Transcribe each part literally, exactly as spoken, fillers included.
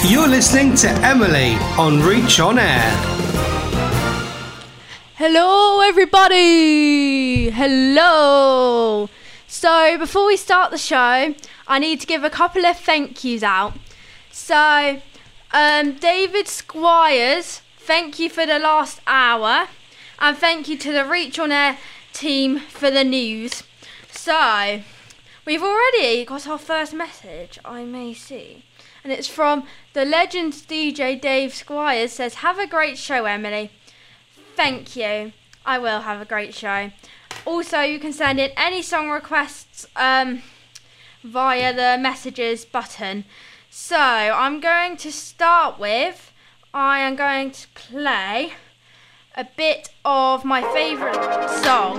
You're listening to Emily on Reach On Air. Hello everybody! Hello! So before we start the show, I need to give a couple of thank yous out. So, um, David Squires, thank you for the last hour. And thank you to the Reach On Air team for the news. So, we've already got our first message, I may see. And it's from the Legends D J Dave Squires, says, have a great show, Emily. Thank you. I will have a great show. Also, you can send in any song requests um, via the messages button. So, I'm going to start with, I am going to play a bit of my favourite song.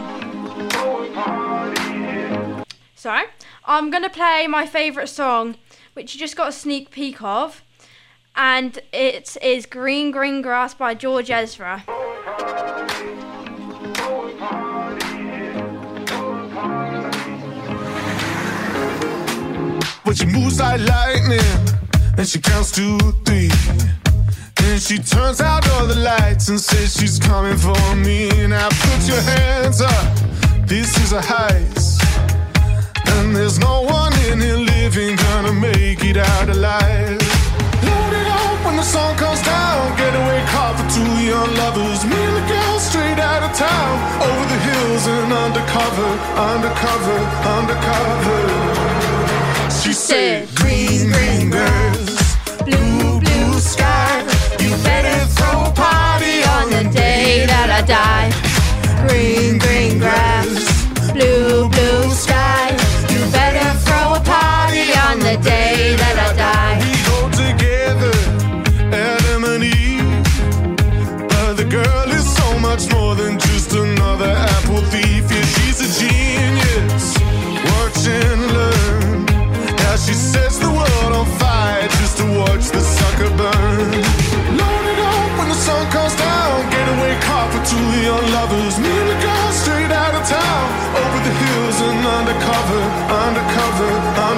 Sorry. I'm going to play my favourite song, which you just got a sneak peek of. And it is Green Green Grass by George Ezra. But she moves like lightning, and she counts to three. Then she turns out all the lights and says she's coming for me. Now put your hands up, this is a heist. And there's no one in here living gonna make it out alive. Load it up when the sun comes down, getaway car for two young lovers. Me and the girl straight out of town, over the hills and undercover, undercover, undercover. She said, green, green grass, blue, blue sky. You better throw a party on the day that I die. Green, green grass, blue, blue sky. You better throw a party on the day that I die. We go together, Adam and Eve. But the girl is so much more than just another apple thief. Yeah, she's a genius. Watch and learn. She sets the world on fire just to watch the sucker burn. Load it up when the sun comes down, getaway car for two young lovers. Me and the girl straight out of town, over the hills and undercover, undercover,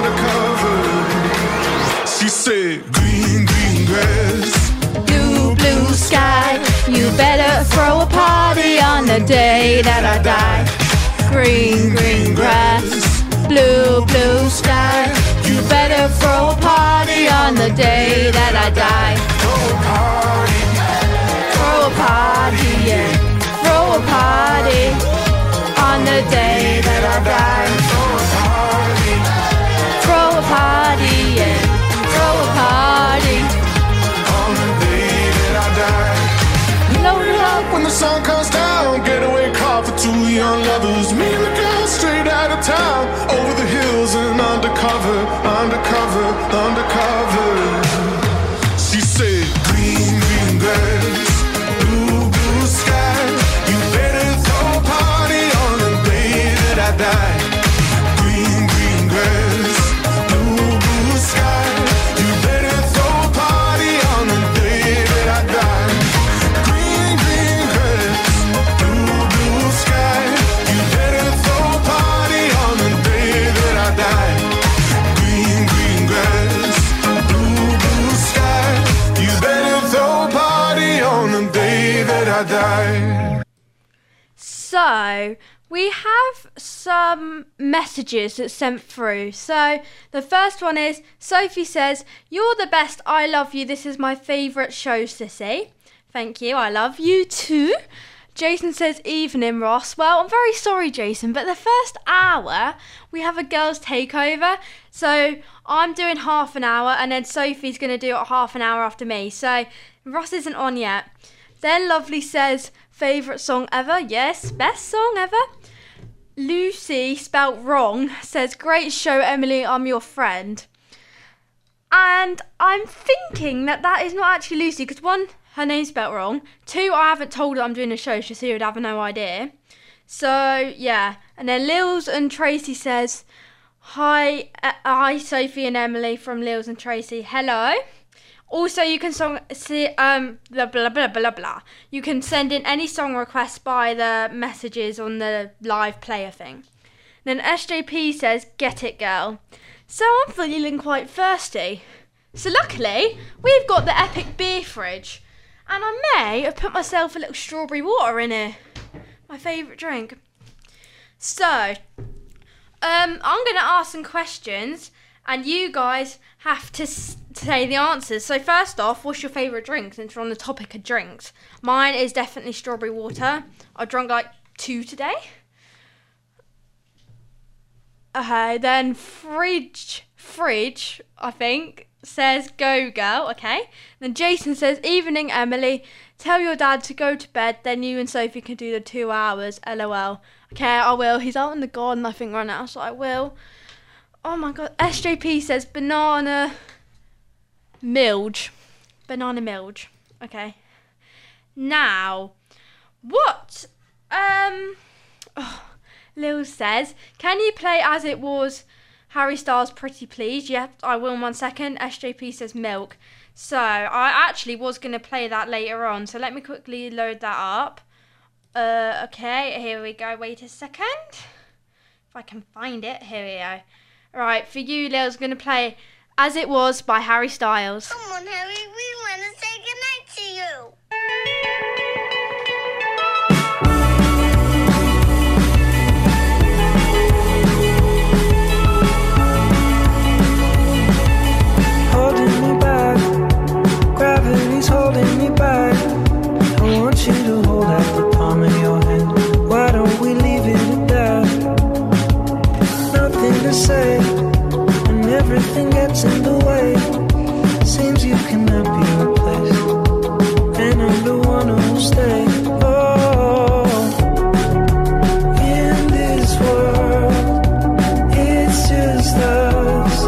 undercover. She said, green, green grass, blue, blue sky. You better throw a party on the day that I die. Green, green grass, blue, blue sky. You better throw a party on the day that I die. Throw a party, throw a party, yeah. Throw a party on the day that I die. Throw a party, throw a party, yeah. Throw a party on the day that I die. Load it up when the sun comes down, getaway car for two young lovers. Me and the girl straight out of town, over the hills and undercover, undercover, undercover. She said, green, green grass, blue, blue sky. You better throw a party on the day that I die. Green, green grass, blue, blue sky. You better throw a party on the day that I die. Green, green grass, blue, blue sky. You better throw a party on the day that I die. Green, green grass, blue, blue sky. You better throw a party on the day that I die. So, we have some messages that's sent through. So, the first one is, Sophie says, you're the best, I love you, this is my favourite show, Sissy. Thank you, I love you too. Jason says, evening, Ross. Well, I'm very sorry, Jason, but the first hour, we have a girls' takeover. So, I'm doing half an hour, and then Sophie's going to do it half an hour after me. So, Ross isn't on yet. Then Lovely says, favourite song ever? Yes, best song ever. Lucy, spelt wrong, says, great show, Emily, I'm your friend. And I'm thinking that that is not actually Lucy, because one, her name's spelt wrong. Two, I haven't told her I'm doing a show, so she would have no idea. So, yeah. And then Lils and Tracy says, hi, uh, hi, Sophie and Emily from Lils and Tracy. Hello. Also, you can song see um blah blah blah blah blah. You can send in any song requests by the messages on the live player thing. Then S J P says, "Get it, girl." So I'm feeling quite thirsty. So luckily, we've got the epic beer fridge. And I may have put myself a little strawberry water in here. My favourite drink. So, um, I'm going to ask some questions. And you guys have to s- say the answers. So first off, what's your favourite drink since we're on the topic of drinks? Mine is definitely strawberry water. I drank like two today. Okay, then fridge, fridge, I think, says go girl, okay. Then Jason says, evening Emily, tell your dad to go to bed, then you and Sophie can do the two hours, lol. Okay, I will. He's out in the garden, I think, right now, so I will. Oh my god, S J P says banana milge. Banana milge. Okay. Now, what? Um, oh, Lil says, can you play As It Was Harry Styles Pretty Please? Yep, I will in one second. S J P says milk. So, I actually was going to play that later on. So, let me quickly load that up. Uh, okay, here we go. Wait a second. If I can find it. Here we go. Right, for you, Lil's going to play As It Was by Harry Styles. Come on, Harry, we want to say goodnight to you. Holding me back, gravity's holding me back. I want you to hold out the palm of your hand. Why don't we leave it at that? Nothing to say, and everything gets in the way. Seems you cannot be replaced, and I'm the one who'll stay. Oh, in this world, it's just us.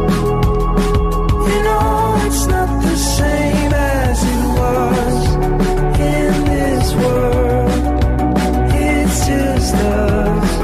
You know it's not the same as it was. In this world, it's just us.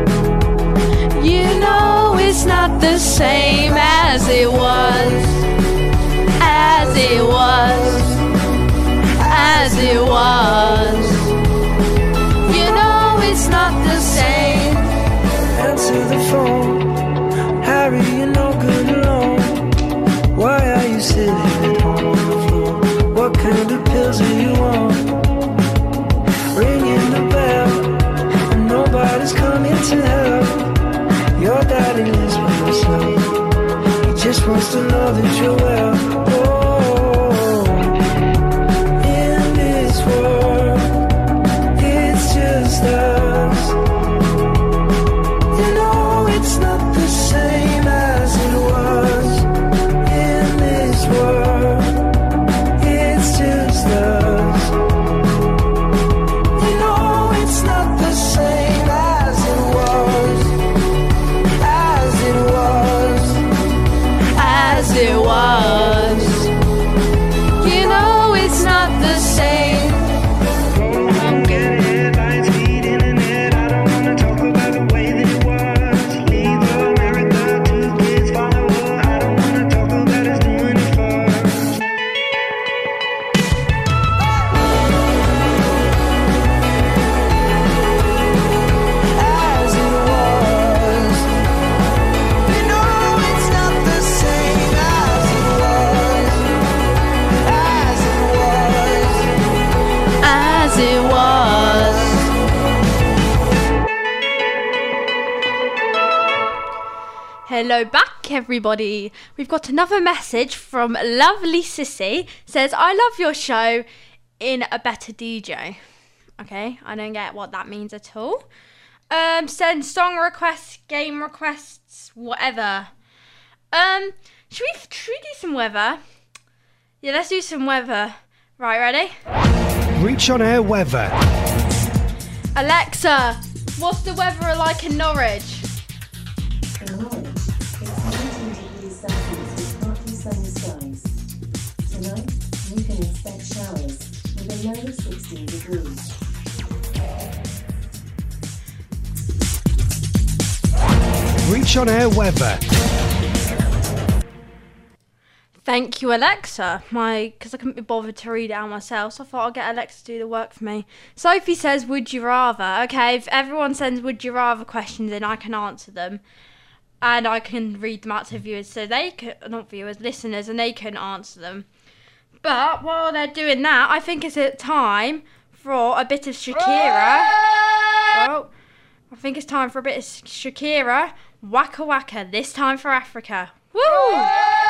You know it's not the same as it was, as it was, as it was. You know it's not the same. Answer the phone, Harry, you're no good alone. Why are you sitting at home on the floor? What kind of pills are you on? Ringing the bell, and nobody's coming to help. Your daddy lives by himself. He just wants to know that you're well. Oh, in this world, it's just us. You know it's not the same as it was. In this world, it's just us. You know it's not the same as it was. As it was, you know it's not the same. I'm getting headlines, feed internet. I don't wanna talk about the way that it was. Leave America, two kids follow her. I don't wanna talk about us doing it first. As it was, you know it's not the same as it was. As it was. As it was. Hello back, everybody. We've got another message from lovely Sissy. Says, I love your show in a better D J. Okay, I don't get what that means at all. Um, send song requests, game requests, whatever. Um, should we, should we do some weather? Yeah, let's do some weather. Right, ready? Reach on Air weather. Alexa, what's the weather like in Norwich? In Norwich, it's nineteen degrees Celsius with partly sunny skies. Tonight, you can expect showers with a low of sixteen degrees. Reach on Air weather. Thank you, Alexa. My, because I couldn't be bothered to read it out myself, so I thought I'll get Alexa to do the work for me. Sophie says, would you rather? Okay, if everyone sends would you rather questions in, I can answer them. and I can read them out to viewers, so they can, not viewers, listeners, and they can answer them. But while they're doing that, I think it's time for a bit of Shakira. Oh, I think it's time for a bit of Shakira. Waka Waka, this time for Africa. Woo!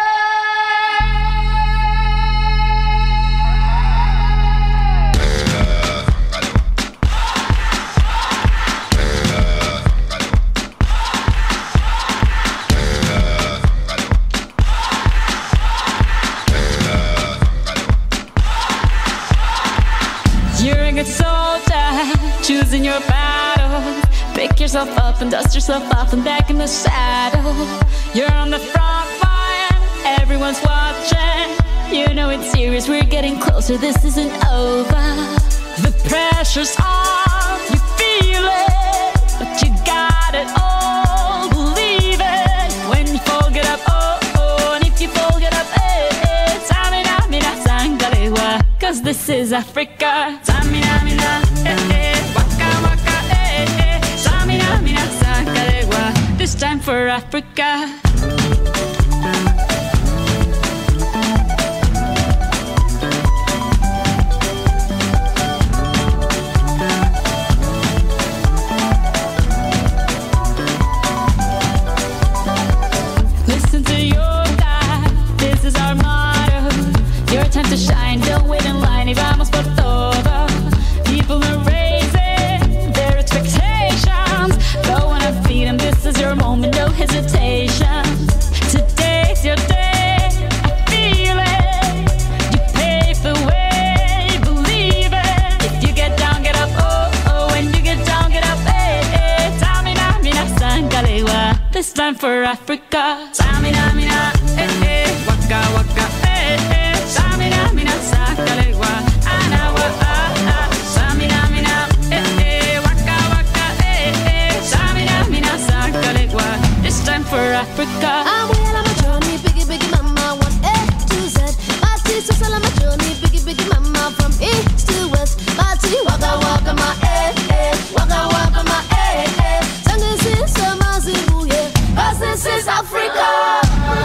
You're a good soldier, choosing your battle. Pick yourself up and dust yourself off and back in the saddle. You're on the front line, everyone's watching. You know it's serious, we're getting closer, this isn't over. The pressure's on, you feel it, but you got it all, believe it. When you fall, get up, oh, oh, and if you fall, get up, eh, eh. Samina, mina, sangalewa, cause this is Africa. Samina, mina, eh, eh, waka, waka, eh, eh. Samina, mina, sangalewa, this time for Africa. Time to shine, don't wait in line, y vamos por todo. People are raising their expectations. Go on and feed them, this is your moment, no hesitation. Today's your day, I feel it. You pave the way, believe it. If you get down, get up, oh, oh. When you get down, get up, eh, eh. Tamina, mina, sangalewa, this time for Africa. Tamina, mina, eh, eh. Waka, waka, eh, eh. Samina, mina, sangalewa, anawa, ah, ah. Samina, mina, eh, eh. Waka, waka, eh, eh. Samina, mina, sangalewa, this time for Africa. I'm well on my journey, biggie, biggie, mama, one A to Z. My sister's all on my journey, biggie, biggie, mama, from east to west. My tea, waka, waka, my eh, eh. Waka, waka, my eh, eh. Sangin' since I'm a Zimbabwe, yeah. 'Cause this is Africa.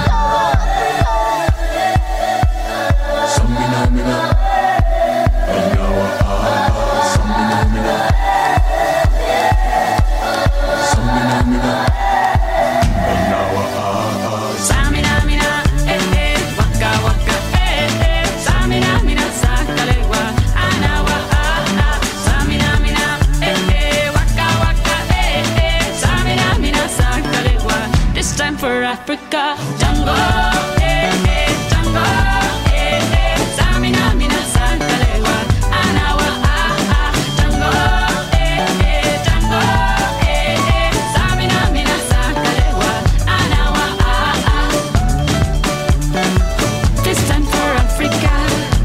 Samina, mina, anawa, ah, ah. Samina, mina, Samina, mina, anawa, ah, ah. Samina, mina, eh, eh. Waka, waka, eh, eh. Samina, mina, sangalewa, anawa, ah, ah. Samina, mina, eh, eh. Waka, waka, eh, eh. Samina, mina, sangalewa, this time for Africa. Jungle, eh, eh. Jungle, eh, eh. Samina, mina, sangalewa, anawa, ah, ah. Jungle, eh, eh. Jungle, eh, eh. Samina, mina, sangalewa, anawa, ah, ah. This time for Africa.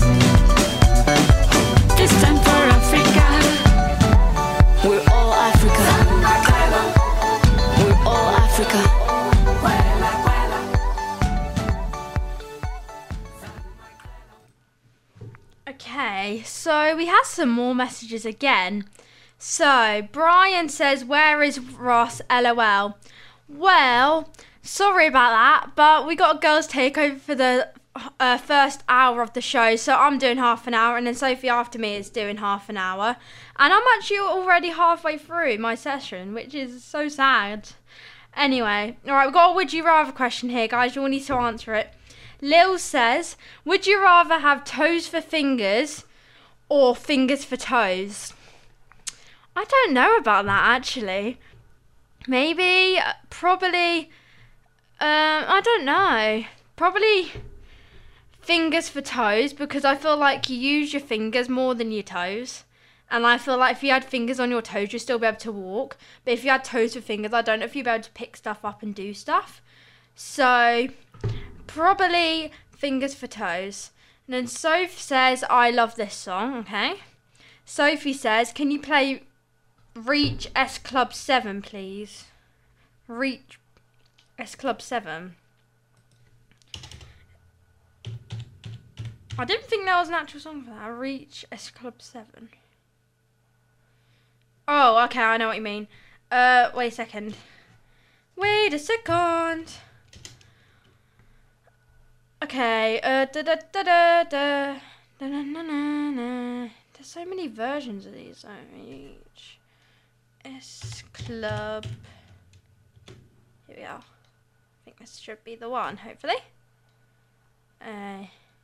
This time for Africa. We're all Africa. We're all Africa. Okay, so we have some more messages again. So, Brian says, where is Ross? LOL. Well, sorry about that, but we got a girls' takeover for the uh, first hour of the show, so I'm doing half an hour, and then Sophie after me is doing half an hour. And I'm actually already halfway through my session, which is so sad. Anyway, alright, we've got a would you rather question here, guys. You all need to answer it. Lil says, would you rather have toes for fingers or fingers for toes? I don't know about that, actually. Maybe, uh, probably, um, I don't know. Probably fingers for toes, because I feel like you use your fingers more than your toes. And I feel like if you had fingers on your toes, you'd still be able to walk. But if you had toes for fingers, I don't know if you'd be able to pick stuff up and do stuff. So, probably fingers for toes. And then Soph says, I love this song, okay. Sophie says, can you play Reach S Club seven, please? Reach S Club seven. I didn't think there was an actual song for that. Reach S Club seven. Oh, okay, I know what you mean. Uh, wait a second. Wait a second. Okay. Uh, da da da da da. Da, na, na, na, na. There's so many versions of these. So each S Club. Here we are. I think this should be the one. Hopefully. Uh.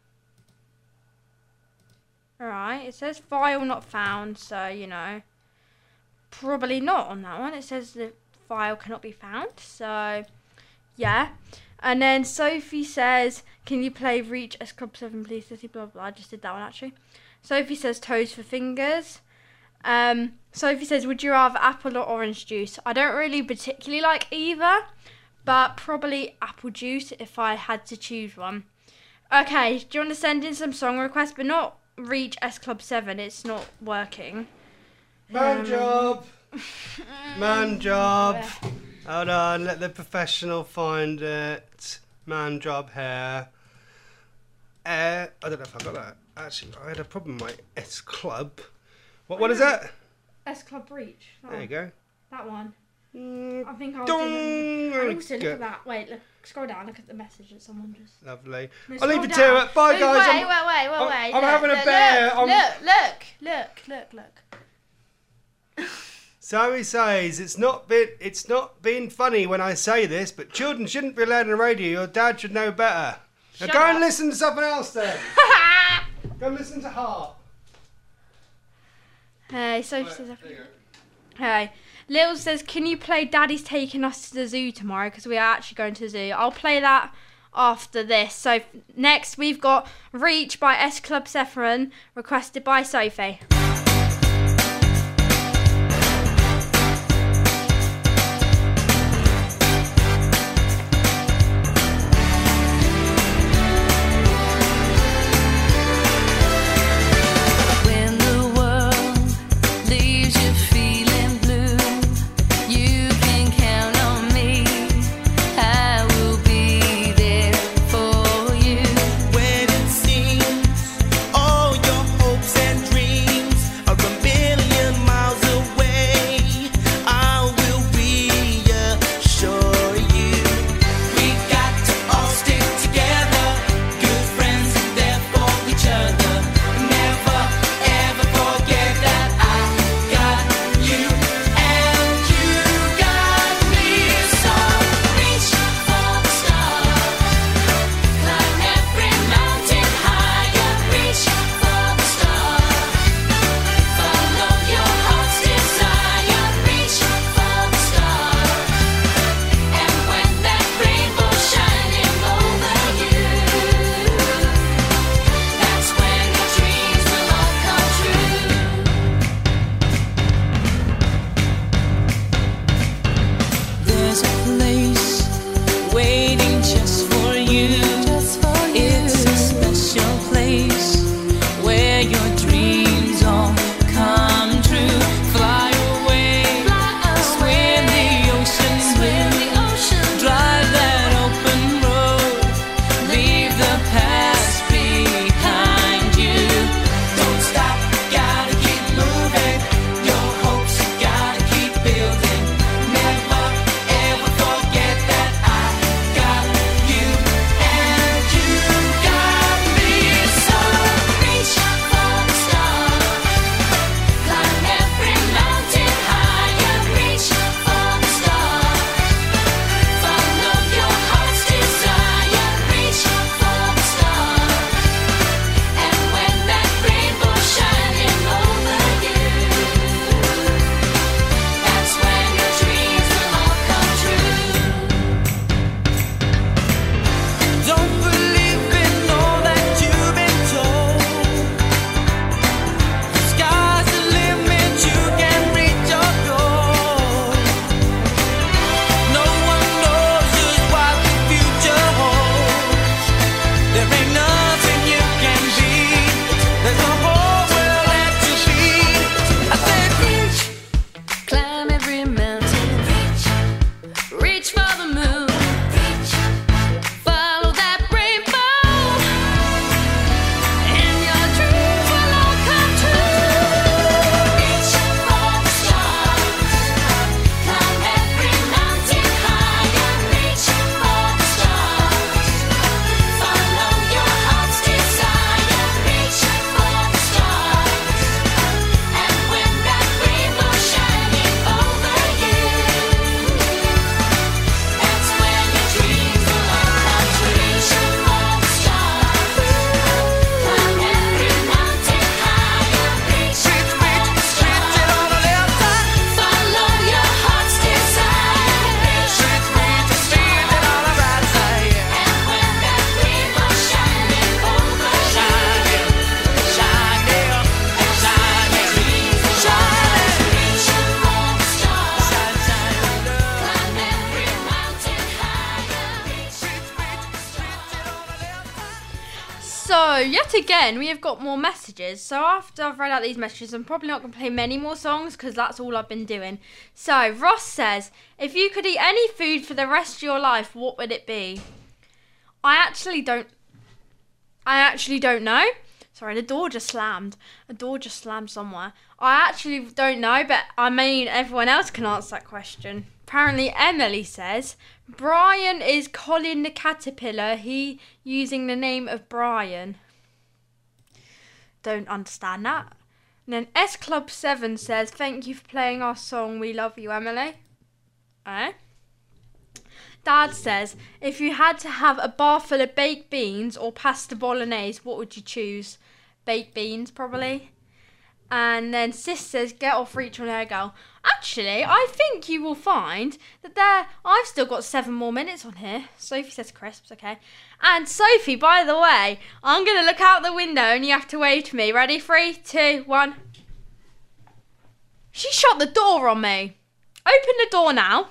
Alright. It says file not found. So you know. Probably not on that one. It says the file cannot be found. So, yeah. And then Sophie says, can you play Reach S Club seven please, City, blah, blah. I just did that one, actually. Sophie says Toes for Fingers. Um, Sophie says, would you rather apple or orange juice? I don't really particularly like either, but probably apple juice if I had to choose one. Okay, do you want to send in some song requests, but not Reach S Club seven? It's not working. Man Um, job. Man job. Hold on, let the professional find it. Man job here. Uh, I don't know if I got that. Actually, I had a problem with my S Club. What? What is that? S Club Reach. That There one. you go. That one. Mm, I think I was dong. doing. There And we also, look go. at that. Wait, look. Scroll down. Look at the message that someone just. Lovely. No, I'll leave scroll you to down. it. Bye, Wait, guys. Wait, I'm- wait, wait, wait, I'm- wait. I'm look, having a look, bear. Look, I'm- look, look, look, look, look. So he says, it's not been, it's not been funny when I say this, but children shouldn't be allowed on the radio. Your dad should know better. Now Shut go and up. listen to something else then. Go and listen to Heart. Hey, Sophie Right, says. there you go. Hey, Lil says, can you play Daddy's taking us to the zoo tomorrow? Because we are actually going to the zoo. I'll play that after this. So f- next we've got Reach by S Club Sephiron, requested by Sophie. When the world leaves you feeling blue, you can count on me. I will be there for you. When it seems all your hopes and dreams Yet again, we have got more messages. So after I've read out these messages, I'm probably not going to play many more songs because that's all I've been doing. So Ross says, if you could eat any food for the rest of your life, what would it be? I actually don't... I actually don't know. Sorry, the door just slammed. A door just slammed somewhere. I actually don't know, but I mean, everyone else can answer that question. Apparently, Emily says, Brian is Colin the Caterpillar. He using the name of Brian. Don't understand that. And then S Club seven says, thank you for playing our song. We love you, Emily. Eh? Dad says, if you had to have a bar full of baked beans or pasta bolognese, what would you choose? Baked beans, probably. And then Sis says, get off Reach on Air, girl. Actually, I think you will find that there, I've still got seven more minutes on here. Sophie says crisps, okay. And Sophie, by the way, I'm going to look out the window and you have to wave to me. Ready? Three, two, one. She shut the door on me. Open the door now.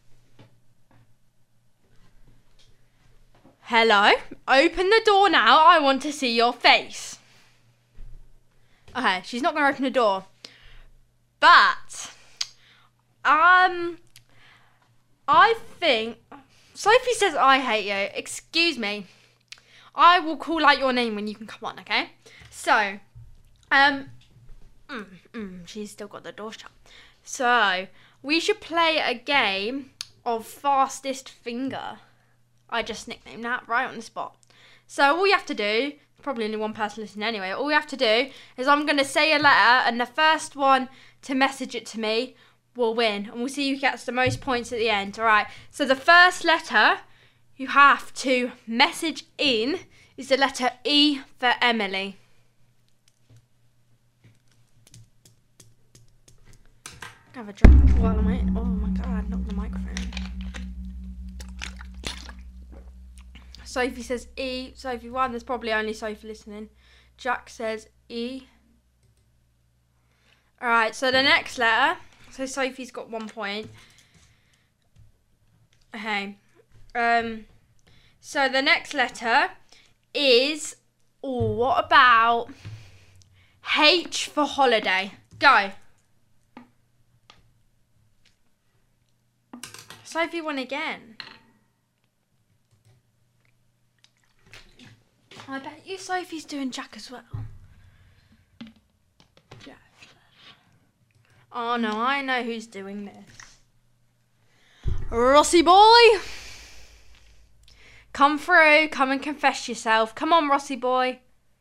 Hello? Open the door now. I want to see your face. Okay, she's not going to open the door. But, um, I think, Sophie says I hate you. Excuse me. I will call out your name when you can come on, okay? So, um, mm, mm, she's still got the door shut. So, we should play a game of fastest finger. I just nicknamed that right on the spot. So all you have to do, probably only one person listening anyway, all you have to do is I'm going to say a letter and the first one to message it to me will win. And we'll see who gets the most points at the end. Alright, so the first letter you have to message in is the letter E for Emily. Have a drink while I'm waiting. Oh my god, knock the microphone. Sophie says E. Sophie one. There's probably only Sophie listening. Jack says E. Alright, so the next letter. So Sophie's got one point. Okay. Um. So the next letter is. Oh, what about H for holiday? Go. Sophie won again. I bet you Sophie's doing Jack as well. Yeah. Oh no, I know who's doing this. Rossi boy! Come through, come and confess yourself. Come on, Rossi boy.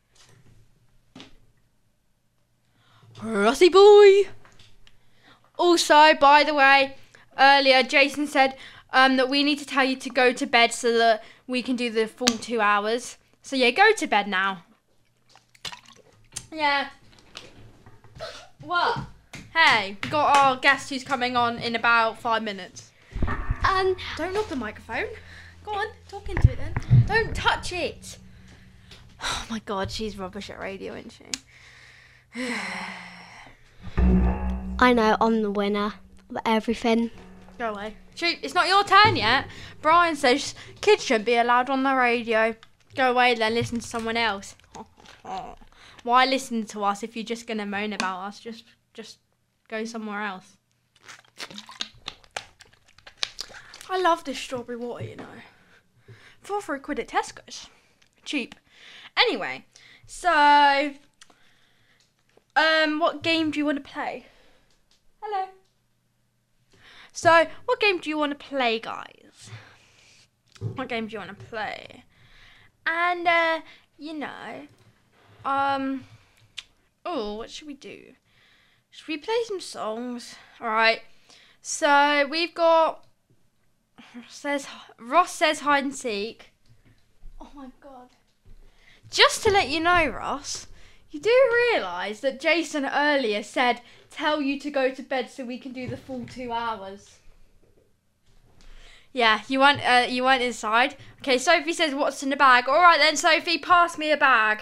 Rossi boy! Also, by the way, earlier Jason said um, that we need to tell you to go to bed so that we can do the full two hours. So yeah, go to bed now. Yeah. What? Hey, we got our guest who's coming on in about five minutes. Um. Don't knock the microphone. Go on, talk into it then. Don't touch it. Oh my god, she's rubbish at radio, isn't she? I know, I'm the winner of everything. Go away. Shoot, it's not your turn yet. Brian says kids shouldn't be allowed on the radio. Go away then, listen to someone else. Why listen to us if you're just going to moan about us? Just just go somewhere else. I love this strawberry water, you know. Four for a quid at Tesco's. Cheap. Anyway, so, um, what game do you want to play? Hello. So, what game do you want to play, guys? What game do you want to play? And, uh, you know, um, oh, what should we do? Should we play some songs? Alright, so we've got, says Ross says hide and seek. Oh my god. Just to let you know, Ross, you do realise that Jason earlier said, tell you to go to bed so we can do the full two hours. Yeah, you went, uh, you went inside. Okay, Sophie says, what's in the bag? All right then, Sophie, pass me a bag.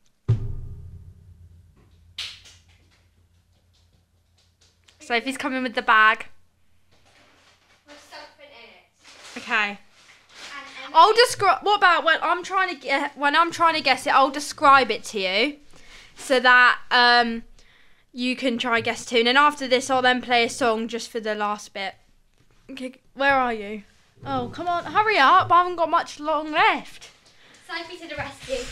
Sophie's coming with the bag. With something in it. Okay. And I'll describe. What about when I'm trying to get when I'm trying to guess it? I'll describe it to you, so that um, you can try and guess too. And then after this, I'll then play a song just for the last bit. Okay, where are you? Oh, come on, hurry up! I haven't got much long left. Sophie to the rescue.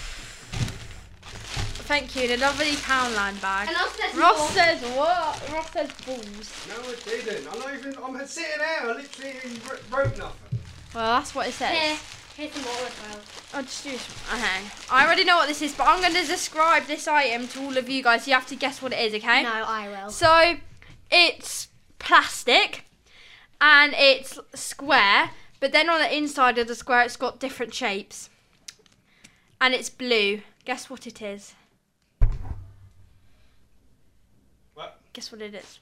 Thank you. And a lovely Poundland bag. And Ross says Ross balls. says what? Ross says balls. No, I didn't. I'm not even. I'm sitting there. I literally wrote nothing. Well, that's what it says. Here, here's some more as well. I'll just do this. Okay. I already know what this is, but I'm going to describe this item to all of you guys. You have to guess what it is, okay? No, I will. So, it's plastic, and it's square, but then on the inside of the square, it's got different shapes. And it's blue. Guess what it is? What? Guess what it is?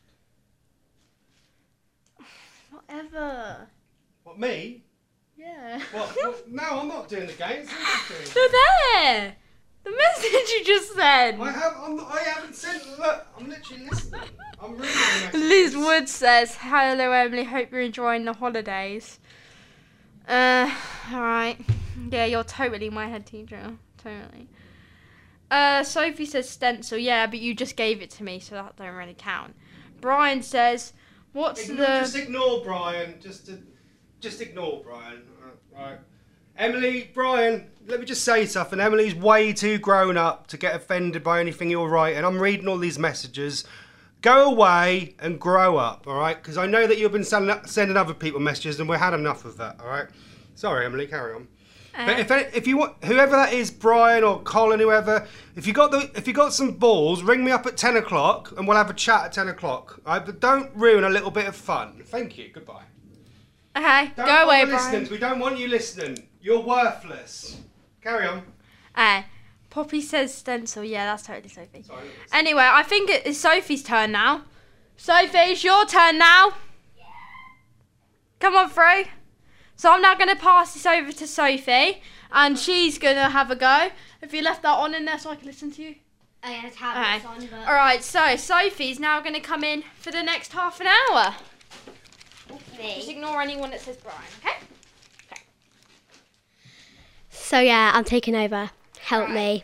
Whatever. What, me? Yeah. What? what? No, I'm not doing the games. I'm They're there. The message you just said. I have. I'm not, I haven't sent. Look, I'm literally listening. I'm reading the message. Liz Wood says, "Hello, Emily. Hope you're enjoying the holidays." Uh, all right. Yeah, you're totally my head teacher. Totally. Uh, Sophie says stencil. Yeah, but you just gave it to me, so that don't really count. Brian says, "What's Ignore, the?" Just ignore Brian. Just to, just ignore Brian. Uh, right. Emily, Brian, let me just say something. Emily's way too grown up to get offended by anything you're writing. I'm reading all these messages. Go away and grow up, all right? Because I know that you've been sending, sending other people messages, and we've had enough of that, all right? Sorry, Emily, carry on. Uh, But if any- if you want, whoever that is, Brian or Colin, whoever, if you got the if you got some balls, ring me up at ten o'clock, and we'll have a chat at ten o'clock. All right? But don't ruin a little bit of fun. Thank you. Goodbye. Okay, Don't go away, bother listening. Brian. We don't want you listening. You're worthless. Carry on. Uh, Poppy says stencil. Yeah, that's totally Sophie. Sorry. Anyway, I think it is Sophie's turn now. Sophie, it's your turn now. Yeah. Come on through. So I'm now going to pass this over to Sophie, and she's going to have a go. Have you left that on in there so I can listen to you? I had tablets Okay. on, but... All right, so Sophie's now going to come in for the next half an hour. Just Me. ignore anyone that says Brian, okay? So yeah, I'm taking over. Help me.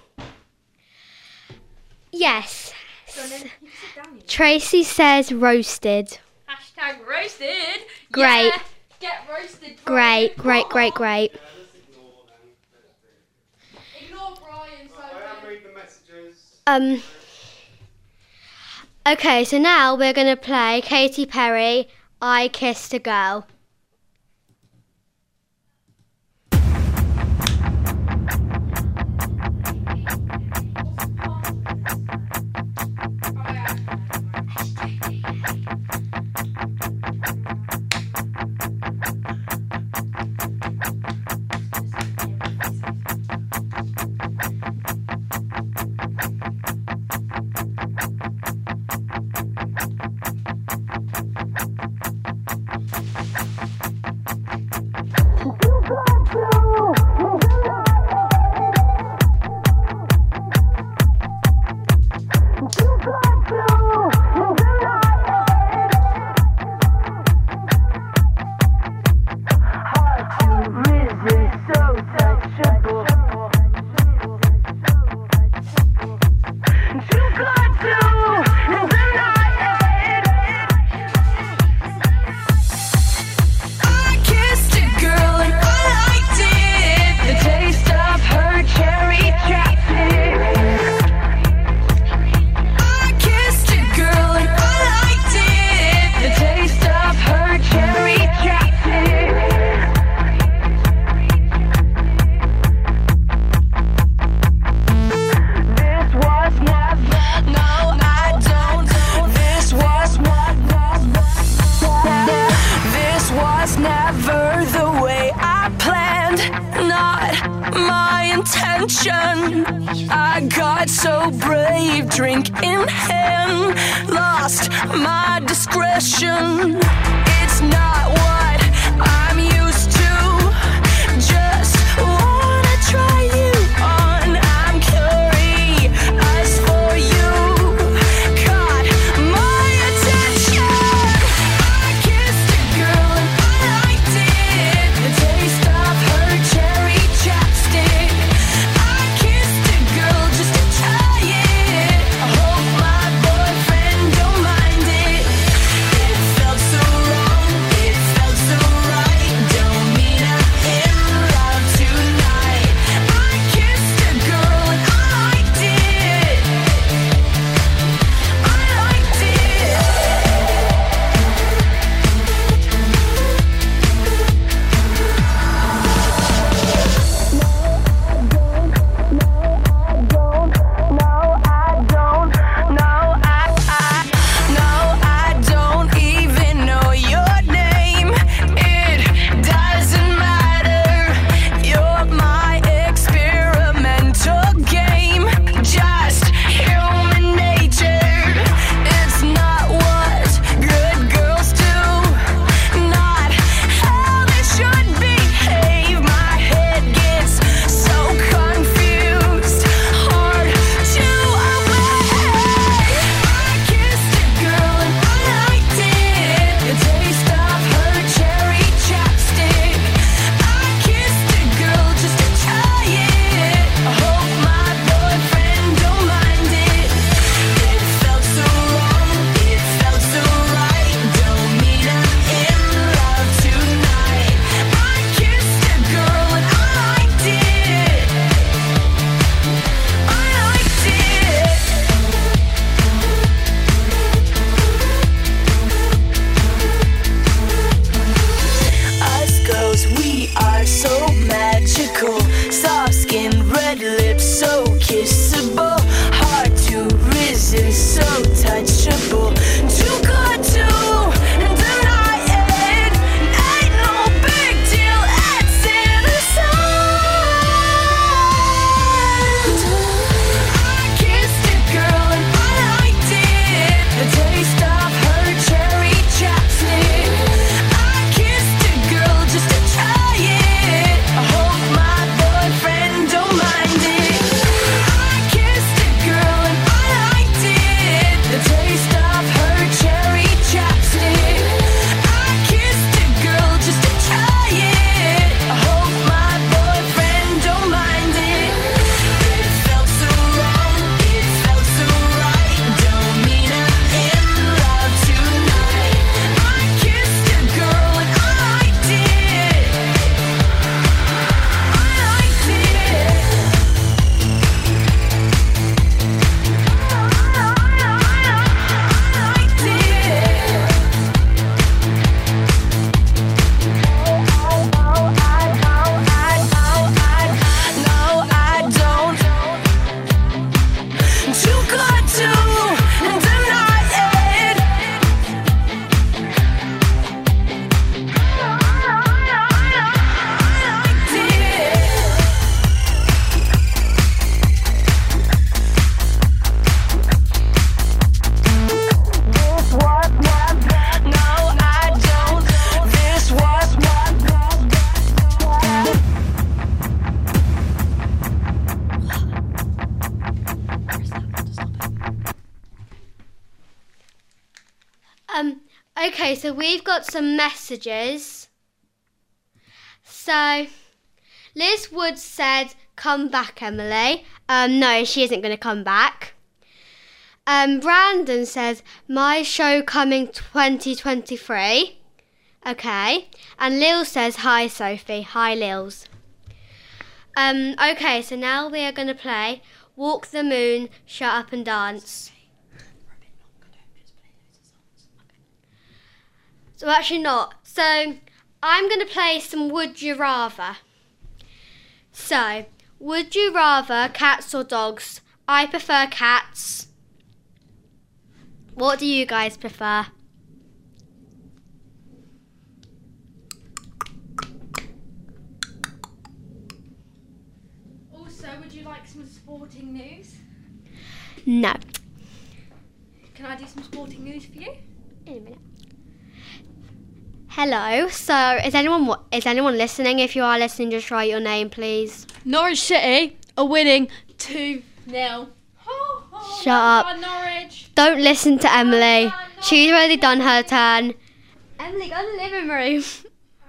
Yes. So then you can sit down, you. Tracy says roasted. Hashtag roasted. Great. Yeah, get roasted. Brian. Great, great, great, great. Yeah, just ignore them. Ignore Brian, I am Sophie. reading the messages. Um. Okay, so now we're gonna play Katy Perry, I Kissed a Girl. I got so brave, drink in hand, lost my discretion. It's not what I'm used to, just wanna try you on. I'm curious for you, caught my attention. I kissed a girl and I liked it, the taste of her invisible, hard to resist, so touchable. Too good to deny it. Ain't no big deal, it's innocent. I kissed a girl and I liked it. The taste of her cherry chapstick. I kissed a girl just to try it. I hope my boyfriend don't mind it. I kissed a girl and I liked it. The taste of her cherry chapstick. I kissed a girl just to try it. I hope my boyfriend don't mind it. It felt so wrong, it felt so right. Don't mean I'm in love tonight. I kissed a girl and I liked it. I liked it. No, I don't. Too good to deny it. I liked it. This was what. No, I don't. This was what. Um, okay, so we've got some messages. So, Liz Wood said, come back, Emily. Um, no, she isn't going to come back. Um, Brandon says, my show coming twenty twenty-three. Okay. And Lil says, hi, Sophie. Hi, Lils. Um, okay, so now we are going to play Walk the Moon, Shut Up and Dance. So actually not. So I'm going to play some Would You Rather. So, would you rather cats or dogs? I prefer cats. What do you guys prefer? Also, would you like some sporting news? No. Can I do some sporting news for you? In a minute. Hello. So, is anyone wa- is anyone listening? If you are listening, just write your name, please. Norwich City are winning two nil. Shut up. Norwich. Don't listen to Emily. She's already done her turn. Emily, go to the living room. Is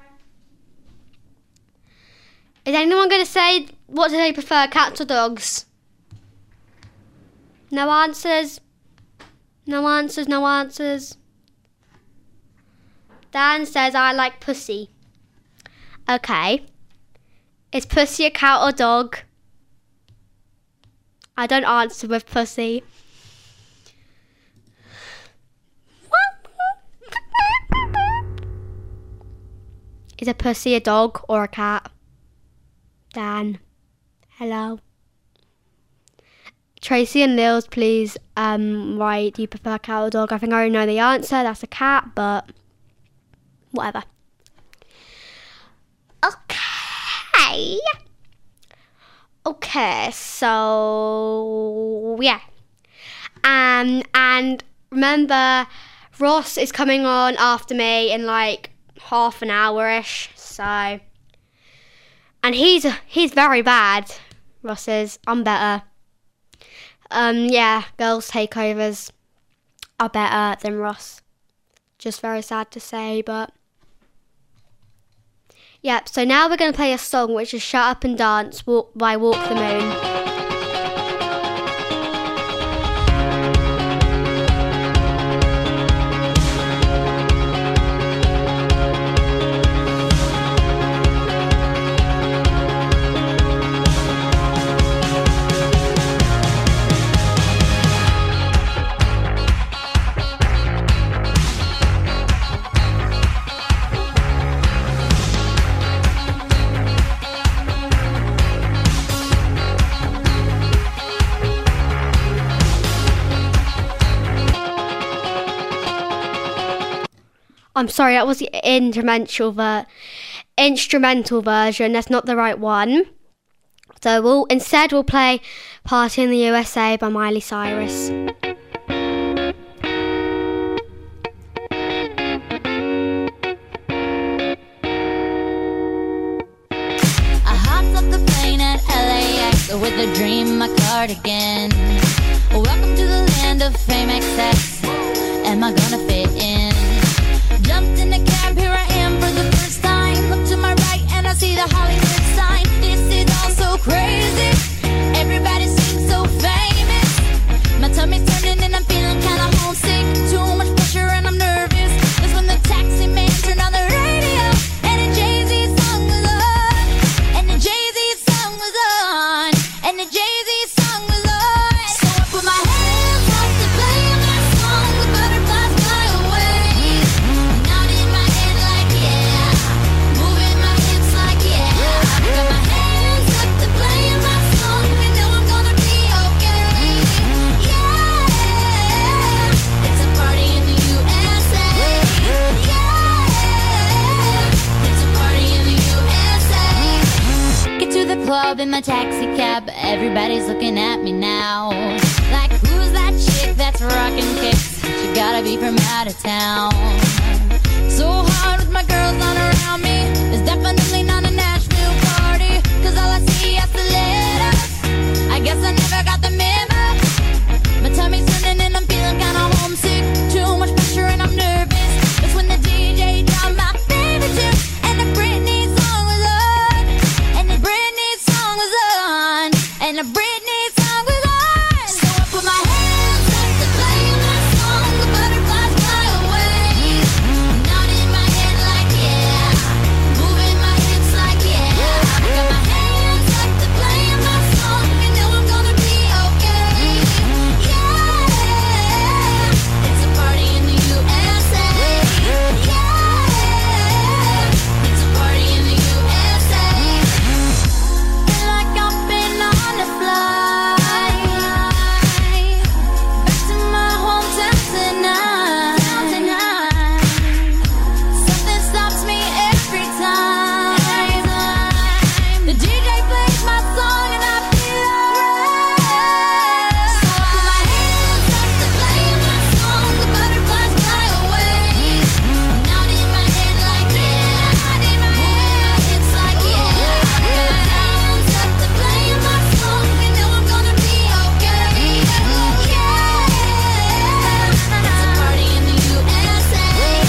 anyone going to say what do they prefer, cats or dogs? No answers. No answers. No answers. Dan says I like pussy. Okay. Is pussy a cat or dog? I don't answer with pussy. Is a pussy a dog or a cat? Dan. Hello. Tracy and Lils, please um, write, do you prefer cat or dog? I think I already know the answer. That's a cat, but whatever. Okay. Okay, so yeah. Um, and remember, Ross is coming on after me in like half an hour-ish, so. And he's he's very bad, Ross is. I'm better. Um, yeah, girls' takeovers are better than Ross. Just very sad to say, but. Yep, so now we're going to play a song which is Shut Up and Dance walk, by Walk the Moon. I'm sorry, that was the instrumental ver- instrumental version. That's not the right one. So we'll instead we'll play "Party in the U S A" by Miley Cyrus. With a dream in my cardigan. Welcome to the land of fame excess. Am I gonna fit in? Jumped in the cab, here I am for the first time. Look to my right and I see the Hollywood sign. This is all so crazy. Everybody seems so famous. My tummy's turning and I'm feeling kinda homesick. Too much pressure and I'm nervous. That's when the taxi man turned on the radio and a Jay-Z song was on. And the Jay-Z song was on. And the Jay-Z song was on. So I put my hands up to play my song. The butterflies fly away. Nodding my head like yeah. Moving my hips like yeah. Got my hands up to play my song. And know I'm gonna be okay. Yeah. It's a party in the U S A. Yeah. It's a party in the U S A. Get to the club in my taxi cab. Everybody's looking at me now. Like, who's that chick that's rocking kicks? She gotta be from out of town. So hard with my girls on around me. It's definitely not a Nashville party. Cause all I see is the letters. I guess I never got the memo. My tummy's turning and I'm feeling kinda homesick. Too much pressure and I'm nervous. That's when the D J dropped my favorite tune. And the Britney song was on. And the Britney song was on. And the Britney song was on. So I put my hands up to play my song. The butterflies fly away. Nodding my head like yeah. Moving my hips like yeah. Got my hands up to play my song. And know I'm gonna be okay. Yeah. It's a party in the U S A. Yeah. It's a party in the U S A. Feel like I've been on a flight back to my hometown tonight. Something stops me every time. The D J plays my song and I feel alright. So I put my hands up to play my song. The butterflies fly away. Nodding my head like yeah. Moving my hips like yeah. Got my hands up to play my song. And know I'm gonna be okay. Yeah. It's a party in the U S A.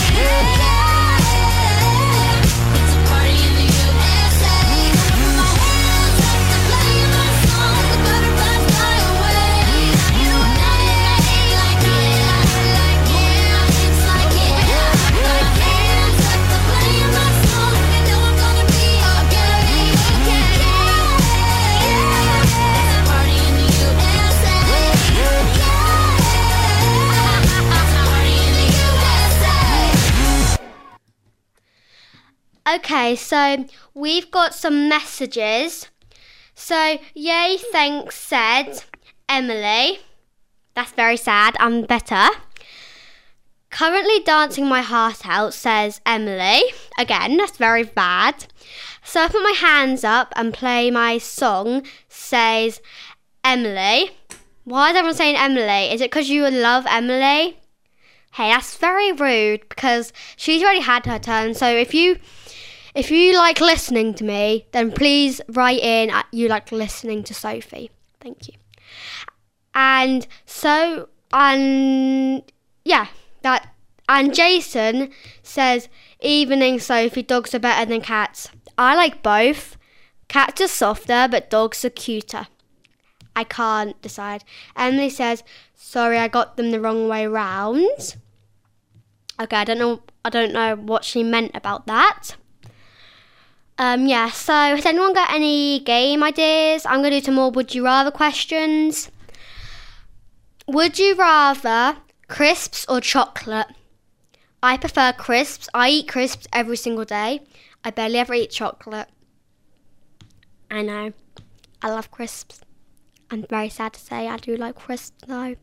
Yeah. It's a party in the U S A. Put my hands up to play my song. The butterflies fly away. Nodding my head like yeah. Moving my hips like yeah. Got my hands up to play my song. And know I'm gonna be okay. Yeah. It's a party in the U S A. Yeah. It's a party in the U S A. Okay, so we've got some messages. So, yay, thanks, said Emily. That's very sad. I'm better. Currently dancing my heart out, says Emily. Again, that's very bad. So I put my hands up and play my song, says Emily. Why is everyone saying Emily? Is it because you love Emily? Hey, that's very rude because she's already had her turn. So if you if you like listening to me, then please write in at you like listening to Sophie. Thank you. And so, and yeah, that. And Jason says, evening, Sophie, dogs are better than cats. I like both. Cats are softer, but dogs are cuter. I can't decide. Emily says, sorry, I got them the wrong way round. Okay, I don't know. I don't know what she meant about that. Um, yeah. So, has anyone got any game ideas? I'm gonna do some more Would You Rather questions. Would you rather crisps or chocolate? I prefer crisps. I eat crisps every single day. I barely ever eat chocolate. I know. I love crisps. I'm very sad to say I do like crisps though.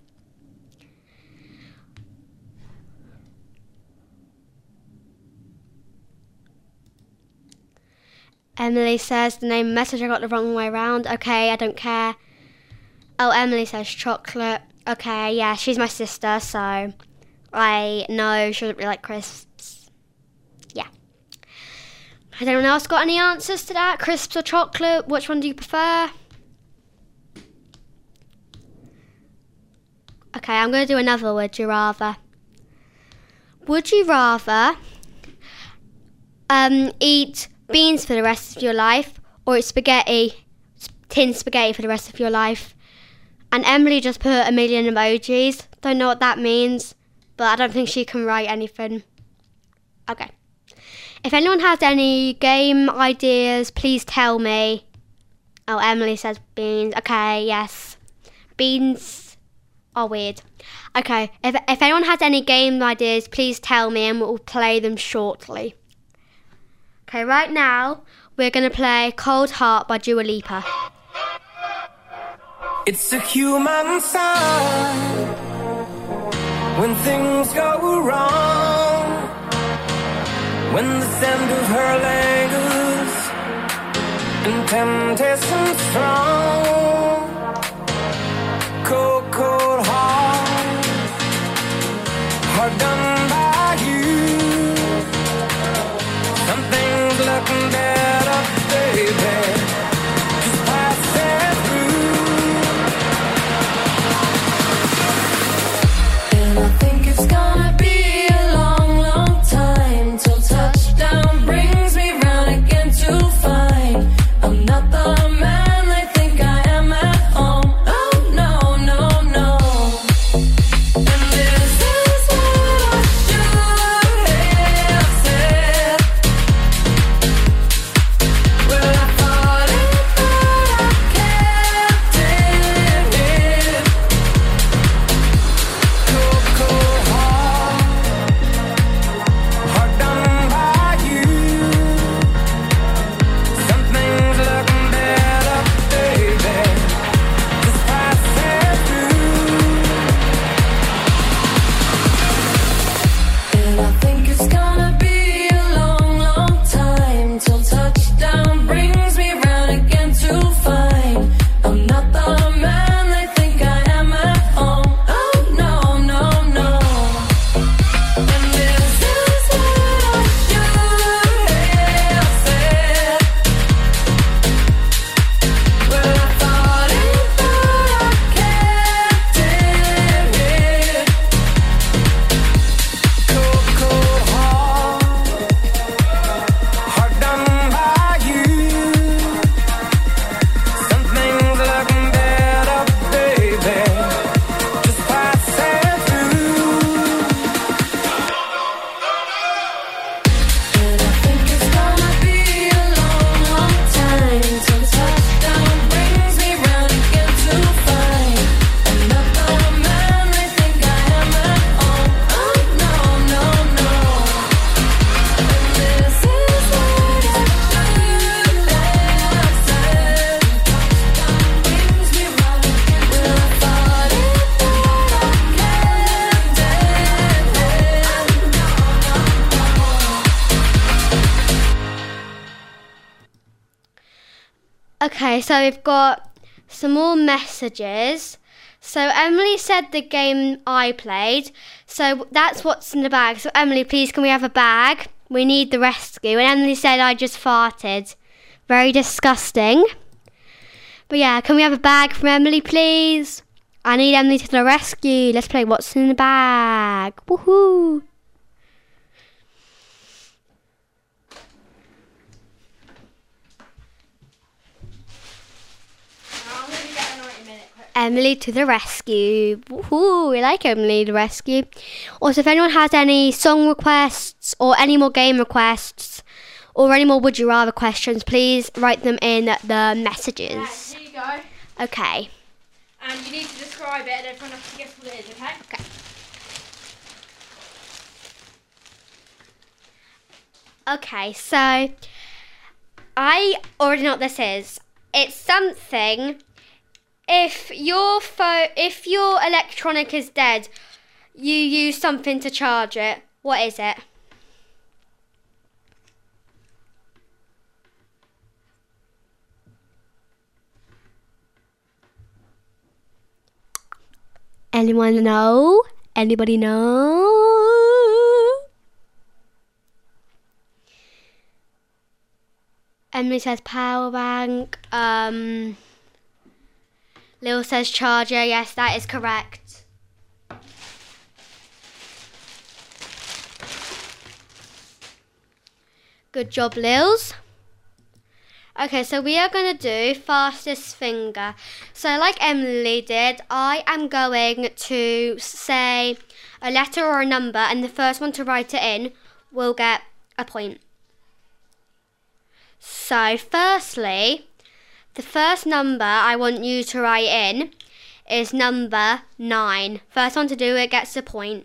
Emily says the name of the message I got the wrong way round. Okay, I don't care. Oh, Emily says chocolate. Okay, yeah, she's my sister, so I know she doesn't really like crisps. Yeah. Has anyone else got any answers to that? Crisps or chocolate? Which one do you prefer? Okay, I'm going to do another would you rather. Would you rather um, eat beans for the rest of your life or eat spaghetti, tin spaghetti for the rest of your life? And Emily just put a million emojis. Don't know what that means, but I don't think she can write anything. Okay. If anyone has any game ideas, please tell me. Oh, Emily says beans. Okay, yes. Beans are weird. Okay, if if anyone has any game ideas, please tell me and we'll play them shortly. Okay, right now, we're going to play Cold Heart by Dua Lipa. It's a human sign when things go wrong, when the scent of her lingers and temptation strong. Cold, cold heart, heart done by you. Something's looking better, baby. Just pass it through. And I think it's gonna be a long, long time till touchdown brings me round again to find I'm not the man they think I am at home. Oh no, no, no. And this is what I should have said. Well, I thought it, but I kept it hid. Cold, cold heart, heart done by you. Something's looking better, baby. Just pass it through. And I think it's gonna be a long, long time till touchdown brings me round again to find I'm not the man they think I am at home. Oh no, no, no. And this is what I should have said. Well, I thought it, but I kept it hid. Cold, cold heart, heart done by you. Something's looking better, baby. Just pass it through. And I think it's gonna be a long, long time till touchdown brings me round again to find I'm not the man they think I am at home. Oh no, no, no. And this is what I should have said. Touchdown brings me round again. Well, I thought it, but I kept it hid. Okay, so we've got some more messages. So Emily said the game I played. So that's what's in the bag. So Emily, please can we have a bag? We need the rescue. And Emily said I just farted. Very disgusting. But yeah, can we have a bag from Emily, please? I need Emily to the rescue. Let's play what's in the bag. Woohoo! Emily to the rescue. Woohoo, we like Emily to the rescue. Also, if anyone has any song requests or any more game requests or any more would you rather questions, please write them in the messages. Yeah, here you go. Okay. And you need to describe it and everyone has to guess what it is, okay? Okay. Okay, so I already know what this is. It's something. If your phone, if your electronic is dead, you use something to charge it. What is it? Anyone know? Anybody know? Emily says power bank. Um, Lil says charger. Yes, that is correct. Good job, Lils. Okay, so we are going to do fastest finger. So like Emily did, I am going to say a letter or a number, and the first one to write it in will get a point. So firstly, the first number I want you to write in is number nine. First one to do it gets a point.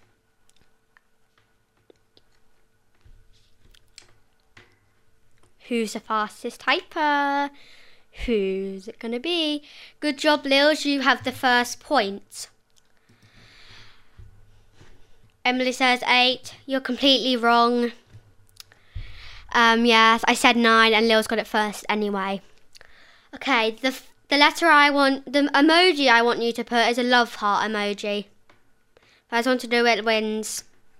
Who's the fastest typer? Who's it gonna be? Good job, Lils, you have the first point. Emily says eight. You're completely wrong. Um, yes, I said nine and Lils got it first anyway. Okay, the the letter I want, the emoji I want you to put is a love heart emoji. First one to do it wins.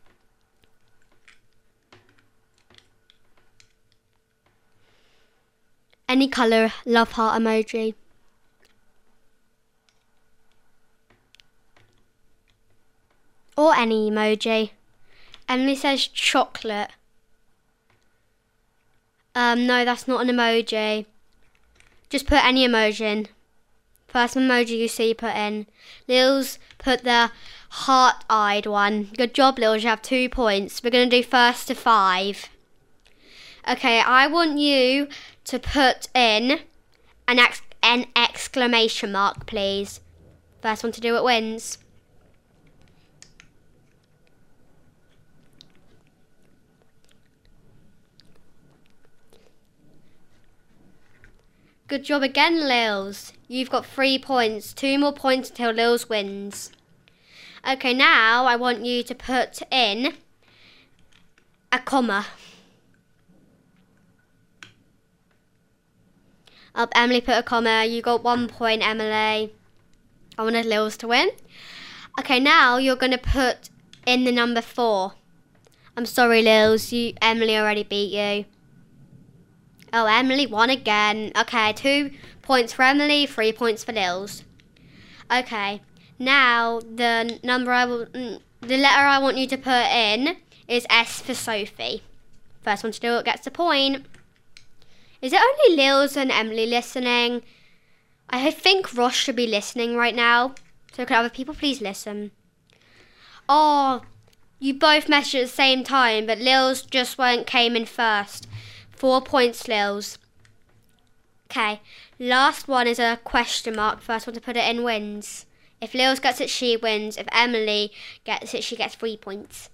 Any colour love heart emoji. Or any emoji. Emily says chocolate. Um, no, that's not an emoji. Just put any emoji in. First emoji you see, put in. Lils put the heart-eyed one. Good job, Lils, you have two points. We're going to do first to five. Okay, I want you to put in an, ex an exclamation mark, please. First one to do it wins. Good job again, Lils. You've got three points. Two more points until Lils wins. Okay, now I want you to put in a comma. Up, Emily put a comma. You got one point, Emily. I wanted Lils to win. Okay, now you're going to put in the number four. I'm sorry, Lils. You, Emily already beat you. Oh, Emily won again. Okay, two points for Emily, three points for Lils. Okay, now the number I will, the letter I want you to put in is S for Sophie. First one to do it gets a point. Is it only Lils and Emily listening? I think Ross should be listening right now. So could other people please listen? Oh, you both messaged at the same time, but Lils just weren't came in first. Four points, Lils. Okay, last one is a question mark. First one to put it in wins. If Lils gets it, she wins. If Emily gets it, she gets three points.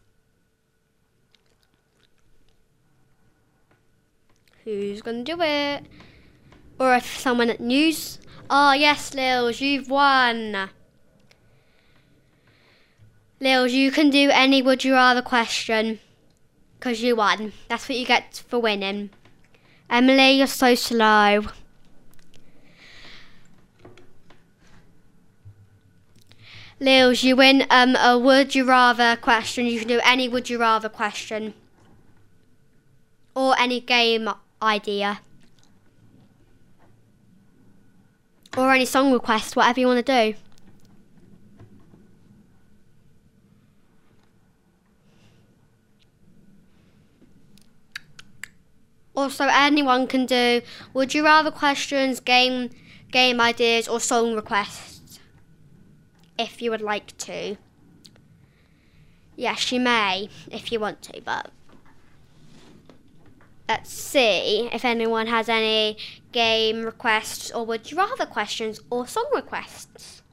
Who's going to do it? Or if someone at news. Oh, yes, Lils, you've won. Lils, you can do any would you rather question. Because you won. That's what you get for winning. Emily, you're so slow. Lils, you win um, a would you rather question. You can do any would you rather question. Or any game idea. Or any song request, whatever you want to do. Also, anyone can do would you rather questions, game game ideas, or song requests, if you would like to. Yes, you may, if you want to, but let's see if anyone has any game requests, or would you rather questions, or song requests.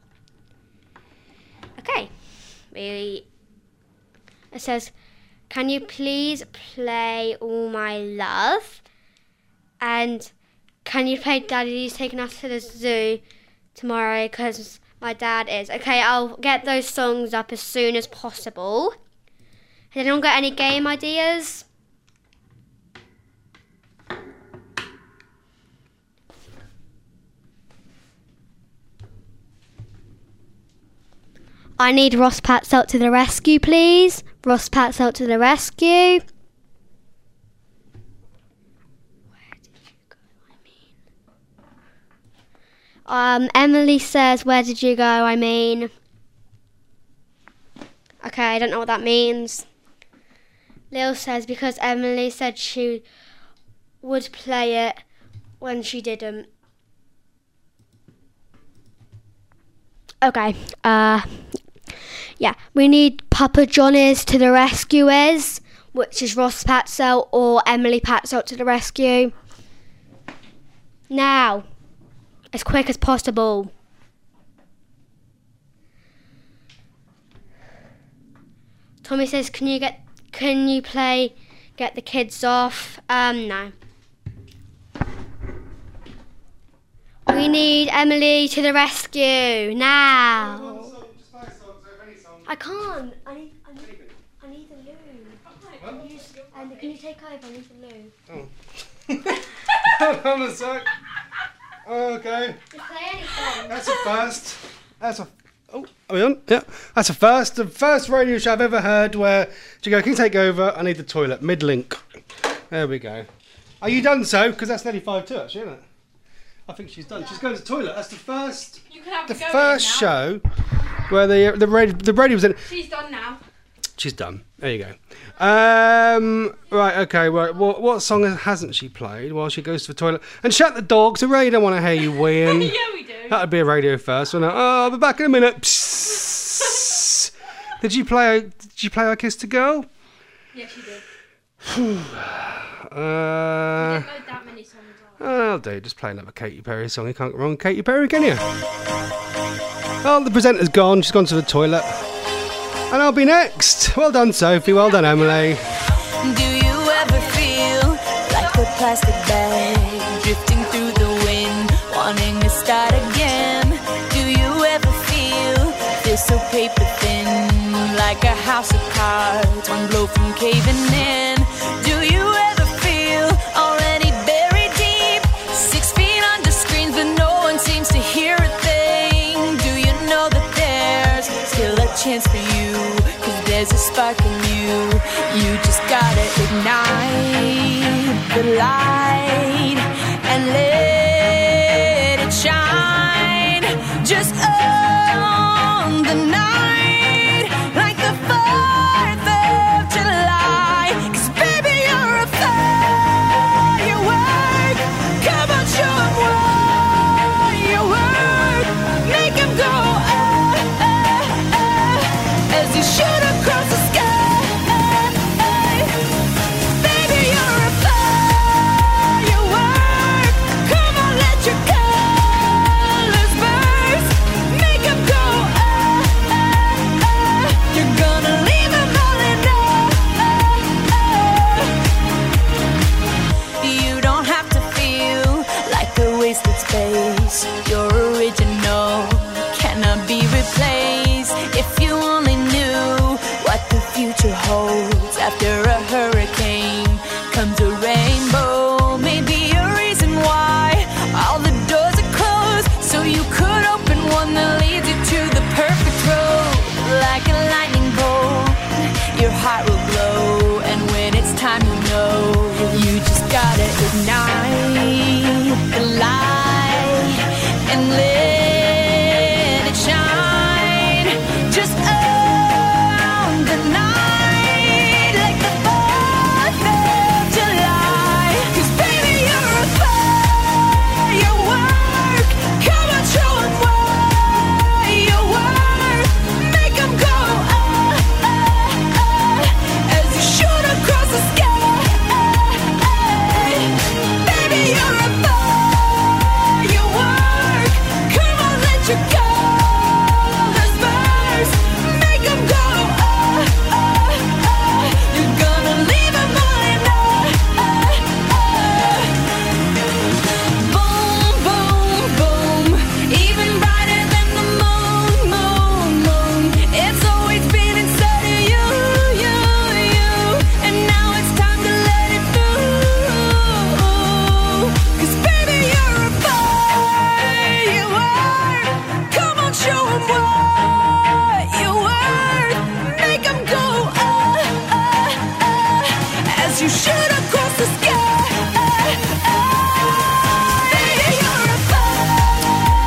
Okay, we, it says, can you please play All My Love? And can you play Daddy's taking us to the zoo tomorrow because my dad is. Okay, I'll get those songs up as soon as possible. Has anyone got any game ideas? I need Ross Patzelt to the rescue, please. Ross Patzelt to the rescue. Where did you go? I mean. Um, Emily says, where did you go? I mean. Okay, I don't know what that means. Lil says, because Emily said she would play it when she didn't. Okay, uh, yeah, we need Papa Johnny's to the rescuers, which is Ross Patzelt or Emily Patzelt to the rescue. Now, as quick as possible. Tommy says, can you get, can you play Get the Kids Off? Um, no. We need Emily to the rescue now. I can't. I need. I need. I need the loo. Can you, um, can you take over? I need the loo. Oh. Hold on a sec. Okay. Just play any song. That's a first. That's a. Oh, are we on? Yeah. That's a first. The first radio show I've ever heard where you go, can you take over? I need the toilet. Mid-link. There we go. Are you done so? Because that's nearly five two, actually, isn't it? I think she's done. Yeah. She's going to the toilet. That's the first. You can have the to go first in now. show where the the radio the radio was in. She's done now. She's done. There you go. Um, right. Okay. Right. What what song hasn't she played while she goes to the toilet? And shut the dogs. I really don't want to hear you weeing. Yeah, we do. That'd be a radio first. Wouldn't it? Oh, I'll be back in a minute. Psst. Did you play? Did you play I Kissed a Girl? Yes, you did. uh, You didn't know that many songs. I'll do. Just play another Katy Perry song. You can't go wrong with Katy Perry, can you? Well, the presenter's gone. She's gone to the toilet. And I'll be next. Well done, Sophie. Well done, Emily. Do you ever feel like a plastic bag drifting through the wind, wanting to start again? Do you ever feel this so paper thin, like a house of cards, one blow from caving in? Do you ever feel already buried deep, six feet under screens, but no one seems to hear a thing? Do you know that there's still a chance for you? Cause there's a spark in you. You just gotta ignite the light and let it shine. Just on the night, like the fourth of July. Cause baby, you're a firework. Come on, show 'em what you work. Make 'em go oh, oh, oh, as you shoot across the sky. Baby, you're a firework. Come on, let your colors burst. Make 'em go oh, oh, oh. You're gonna leave 'em all in awe. You don't have to feel like a wasted space. You're original, cannot be replaced. If you only knew what the future holds. After a hurricane comes a rainbow. Maybe a reason why all the doors are closed, so you could open one that leads you to the perfect road. Like a lightning bolt, your heart will glow, and when it's time, you know you just gotta ignite the light and let it shine.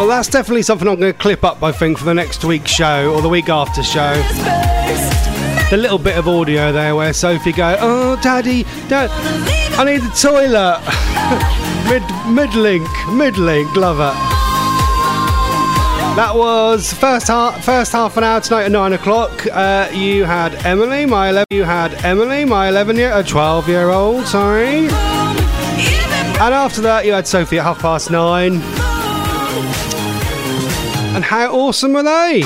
Well, that's definitely something I'm going to clip up, I think, for the next week's show or the week after show. The little bit of audio there where Sophie go, oh, Daddy, Dad, I need the toilet. Mid, mid-link, mid-link, love it. That was first half, first half an hour tonight at nine o'clock. Uh, you had Emily, my eleven. You had Emily, my eleven year, a twelve year old. Sorry. And after that, you had Sophie at half past nine. And how awesome were they?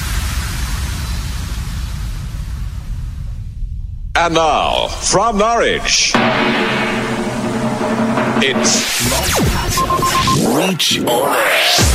And now from Norwich, it's Reach On Air.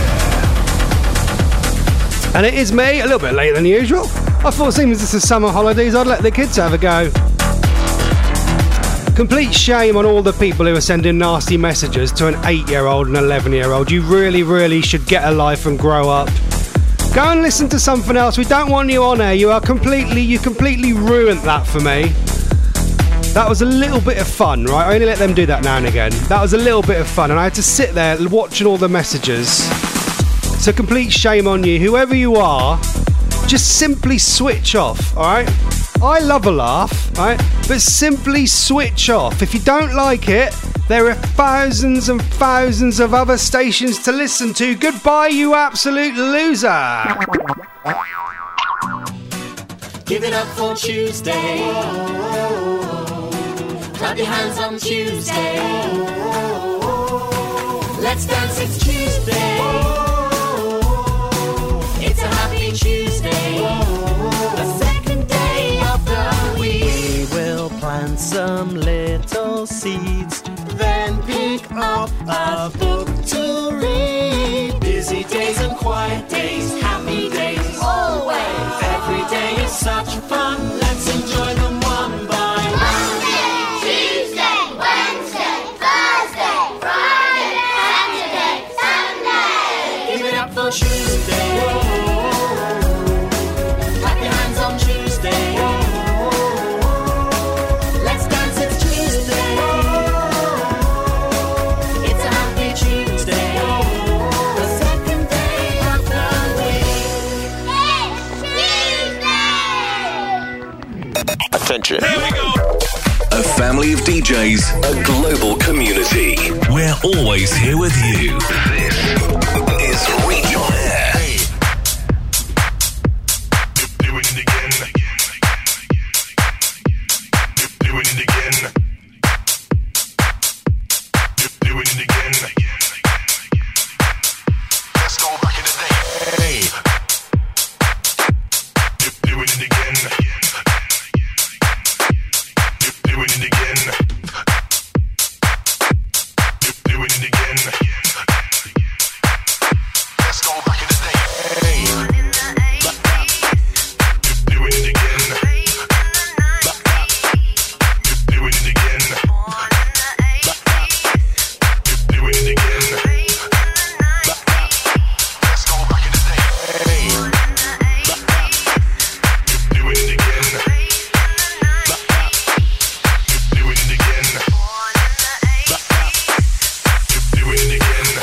And it is me, a little bit later than usual. I thought, seeing as this is summer holidays, I'd let the kids have a go. Complete shame on all the people who are sending nasty messages to an eight-year-old and eleven-year-old. You really, really should get a life and grow up. Go and listen to something else. We don't want you on air. You are completely, you completely ruined that for me. That was a little bit of fun, right? I only let them do that now and again. That was a little bit of fun, and I had to sit there watching all the messages. So complete shame on you. Whoever you are, just simply switch off, alright? I love a laugh, right? But simply switch off. If you don't like it, there are thousands and thousands of other stations to listen to. Goodbye, you absolute loser. Give it up for Tuesday. Clap your hands on Tuesday. Let's dance, it's Tuesday. It's a happy Tuesday, the second day of the week. We will plant some little seeds, then pick up a book to read. Busy days and quiet days, happy days, always. Every day is such fun, let's enjoy them one by one. Monday, Tuesday, Wednesday, Thursday, Friday, Saturday, Sunday. Give it up for Tuesday. Clap your hands on Tuesday. Let's dance, it's Tuesday. It's a happy Tuesday, the second day of the week. It's Tuesday! Attention. Here we go. A family of D Js, a global community. We're always here with you. This is Reach On Air. Doing it again. Doing it again. Doing it again. Let's go back in the day. Hey. Doing it again. Doing it again. Doing it again. Let's go back in the day. Hey. Doing it again. Doing it again. Doing it again. Let's go back in the day. Hey. Doing it again. Doing it again. Doing it again.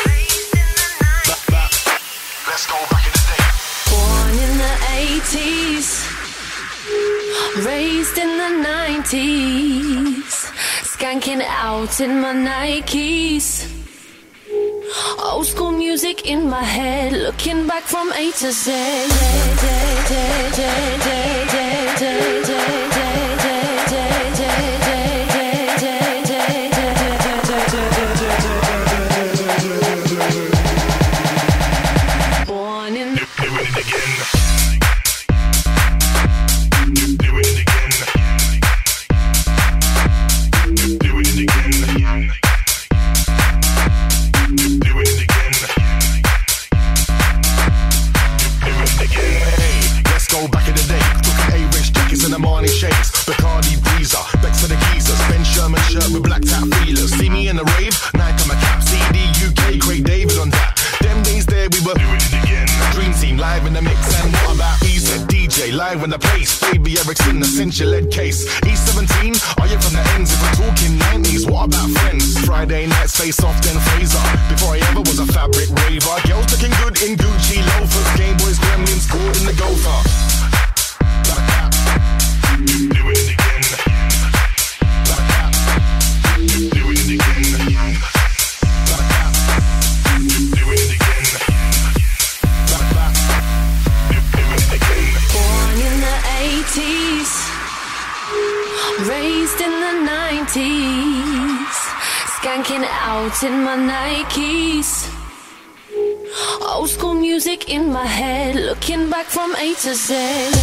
Let's go back in the day. Born in the eighties, raised in the nineties, skanking out in my Nikes. Old school music in my head, looking back from A to Z. Born in Doing it again. Doing it again. Doing it again. Doing it again. Doing it again. Hey, let's go back in the day. Looking A-Rich jackets and the Marnie shades. Bacardi Breezer, Bex for the geezers. Ben Sherman shirt with black tap feelers. See me in the rave, Nike on my cap. C D U K, Craig David on that. Them days there we were doing it again. Dream team live in the mix, and what about Easy D J? J, live in the place. Baby Erickson, essential lead case. E seventeen, are you from the ends? If we're talking nineties, what about friends? Friday nights, face off, then Fraser. Before I ever was a fabric raver. Girls looking good in Gucci loafers. Game Boys, Gremlins, caught in the gopher. Like that. Do it again. Like that. Do it again. Like that. Do it again. Like that. Do it again. Born in the eighties, raised in the nineties, skanking out in my Nikes. Old school music in my head, looking back from A to Z.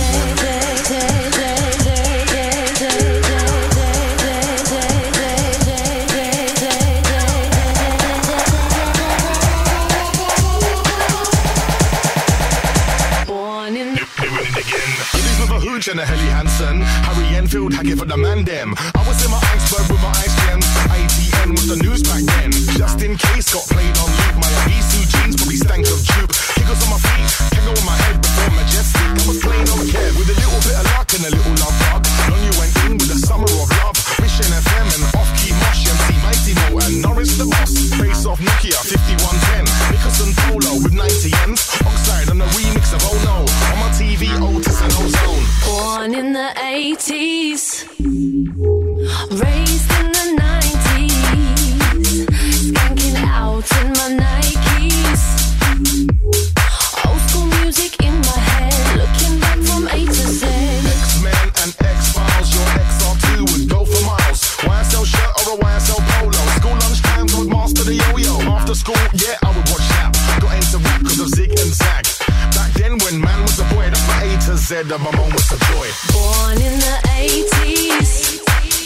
Born in Ladies with a hooch and a Helly Hansen. Harry Enfield, hack it for the man dem. I was in my iceberg with my ice gems. A T N was the news back then. Just in case, got played on loop. My Abisu jeans probably stank of jupe. Kickles on my feet, tango on my head before majestic. I was playing on the care with a little bit of luck and a little love bug. Long you went in with the summer of love. Mission F M and off-key Mosh, M C Mighty Mo and Norris the boss. Face off Nokia fifty-one ten. Nicholson Polo with ninety M's. Oxide on the remix of Oh No. On my T V, Otis and Ozone. Born in the eighties, raised in the nineties, skanking out in my Nikes. Old school music in my head, looking back from A to Z. X-Men and X-Files, your X R two would go for miles. Y S L shirt or a Y S L polo. School lunch times would master the yo-yo. After school, yeah, I would watch that. Got into rap cause of Zig and Zag. Back then when man was a boy, that's my A to Z of my moments of joy. Born in the eighties,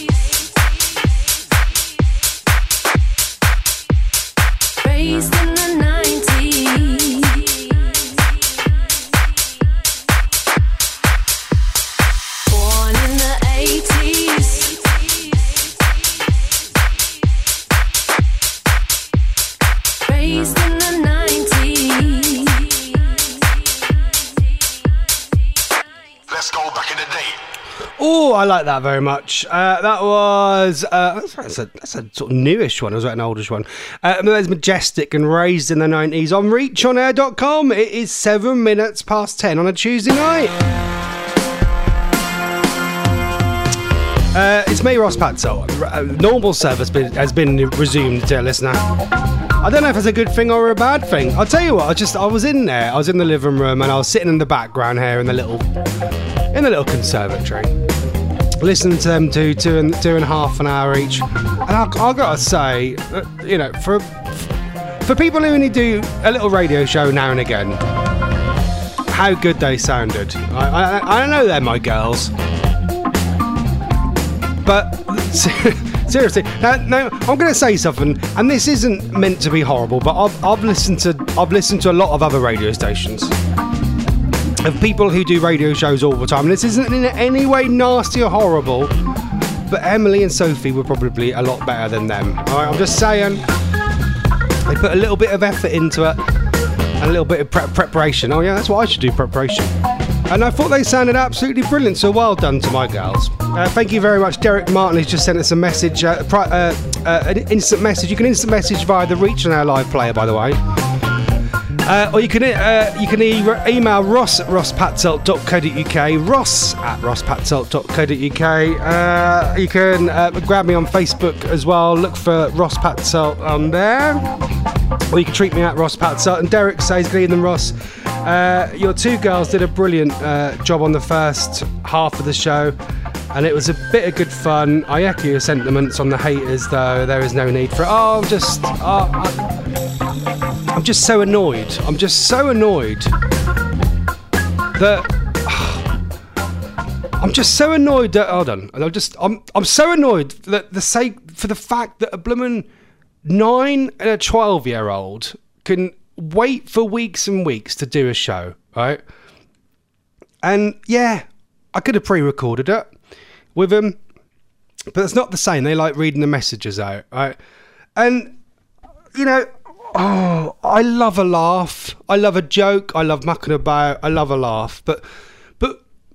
raised in the nineties, born in the eighties, raised in the nineties. Let's go back in the day. Oh, I like that very much. Uh, that was uh, that's, a, that's a sort of newish one. Was that an oldish one? Uh, there's Majestic and Raised in the nineties on reach on air dot com. It is seven minutes past ten on a Tuesday night. Uh, it's me, Ross Patzel. Uh, normal service been, has been resumed, dear listener. I don't know if it's a good thing or a bad thing. I'll tell you what. I just I was in there. I was in the living room and I was sitting in the background here in the little in the little conservatory, listening to them do two and two and a half an hour each. And I, I gotta say, uh, you know, for for people who only do a little radio show now and again, how good they sounded. I I, I know they're my girls, but seriously, now, now I'm going to say something, and this isn't meant to be horrible, but I've I've listened to I've listened to a lot of other radio stations of people who do radio shows all the time. And this isn't in any way nasty or horrible, but Emily and Sophie were probably a lot better than them. All right, I'm just saying, they put a little bit of effort into it and a little bit of pre- preparation. Oh yeah, that's what I should do, preparation. And I thought they sounded absolutely brilliant, so well done to my girls. Uh, thank you very much. Derek Martin has just sent us a message, uh, pri- uh, uh, an instant message. You can instant message via the Reach on our live player, by the way. Uh, or you can uh, you can e- email Ross at ross patzelt dot co dot uk, Ross at ross patzelt dot co dot uk. Uh, you can uh, grab me on Facebook as well. Look for Ross Patzelt on there. Or you can tweet me at Ross Patzelt. And Derek says, good evening, Ross. Uh, your two girls did a brilliant uh, job on the first half of the show, and it was a bit of good fun. I echo your sentiments on the haters, though. There is no need for it. Oh, I'm just... Oh, I, I'm just so annoyed. I'm just so annoyed that... I'm just so annoyed that... Hold on. I'm just... I'm, I'm so annoyed that the sake... For the fact that a bloomin' nine and a twelve-year-old can... wait for weeks and weeks to do a show, right? And yeah, I could have pre-recorded it with them, but it's not the same. They like reading the messages out, right? And, you know, oh, I love a laugh. I love a joke. I love mucking about. I love a laugh. But, but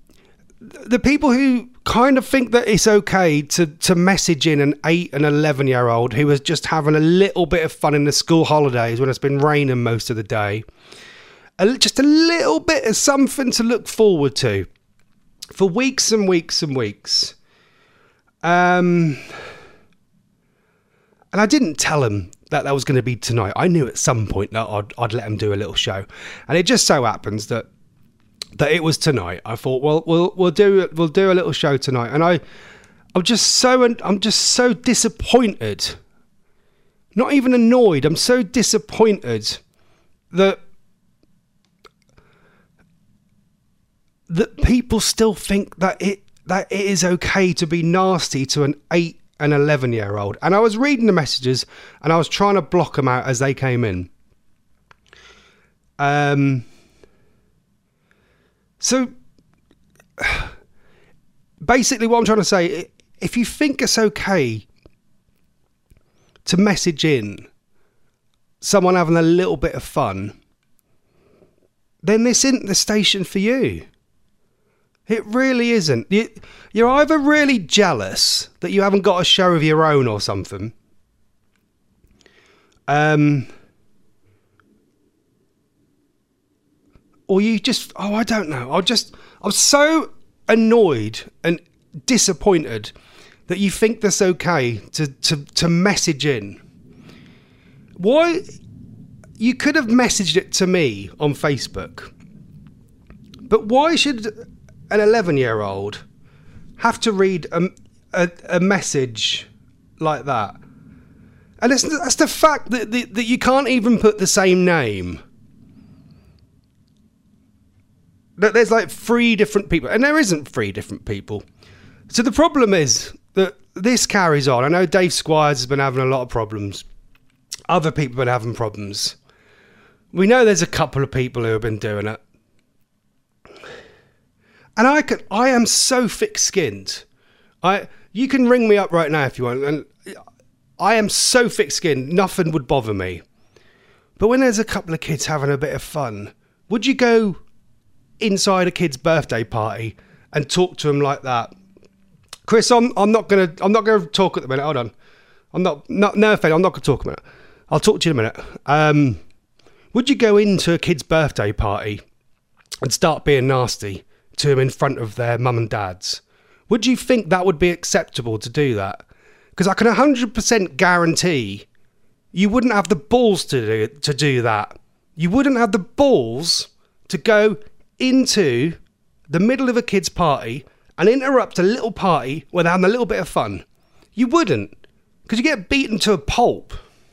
the people who kind of think that it's okay to, to message in an eight and eleven year old who was just having a little bit of fun in the school holidays when it's been raining most of the day, a, just a little bit of something to look forward to for weeks and weeks and weeks. Um, and I didn't tell him that that was going to be tonight. I knew at some point that I'd, I'd let him do a little show, and it just so happens that that it was tonight. I thought, well, we'll we'll do we'll do a little show tonight, and I I'm just so I'm just so disappointed. Not even annoyed. I'm so disappointed that that people still think that it that it is okay to be nasty to an eight and eleven year old. And I was reading the messages and I was trying to block them out as they came in. Um. So, basically what I'm trying to say, if you think it's okay to message in someone having a little bit of fun, then this isn't the station for you. It really isn't. You, you're either really jealous that you haven't got a show of your own or something. Um... Or you just, oh, I don't know. I just, I'm so annoyed and disappointed that you think that's okay to, to, to message in. Why? You could have messaged it to me on Facebook. But why should an eleven year old have to read a, a, a message like that? And it's, that's the fact that, that, that you can't even put the same name. That there's like three different people, and there isn't three different people. So the problem is that this carries on. I know Dave Squires has been having a lot of problems. Other people have been having problems. We know there's a couple of people who have been doing it. And I can, I am so thick-skinned. I, you can ring me up right now if you want, and I am so thick-skinned, nothing would bother me. But when there's a couple of kids having a bit of fun, would you go inside a kid's birthday party and talk to him like that? Chris, I'm I'm not gonna I'm not gonna talk at the minute. Hold on, I'm not not no offense. I'm not gonna talk a minute. I'll talk to you in a minute. Um, would you go into a kid's birthday party and start being nasty to him in front of their mum and dads? Would you think that would be acceptable to do that? Because I can one hundred percent guarantee you wouldn't have the balls to do to do that. You wouldn't have the balls to go into the middle of a kid's party and interrupt a little party where they're having a little bit of fun. You wouldn't, because you get beaten to a pulp.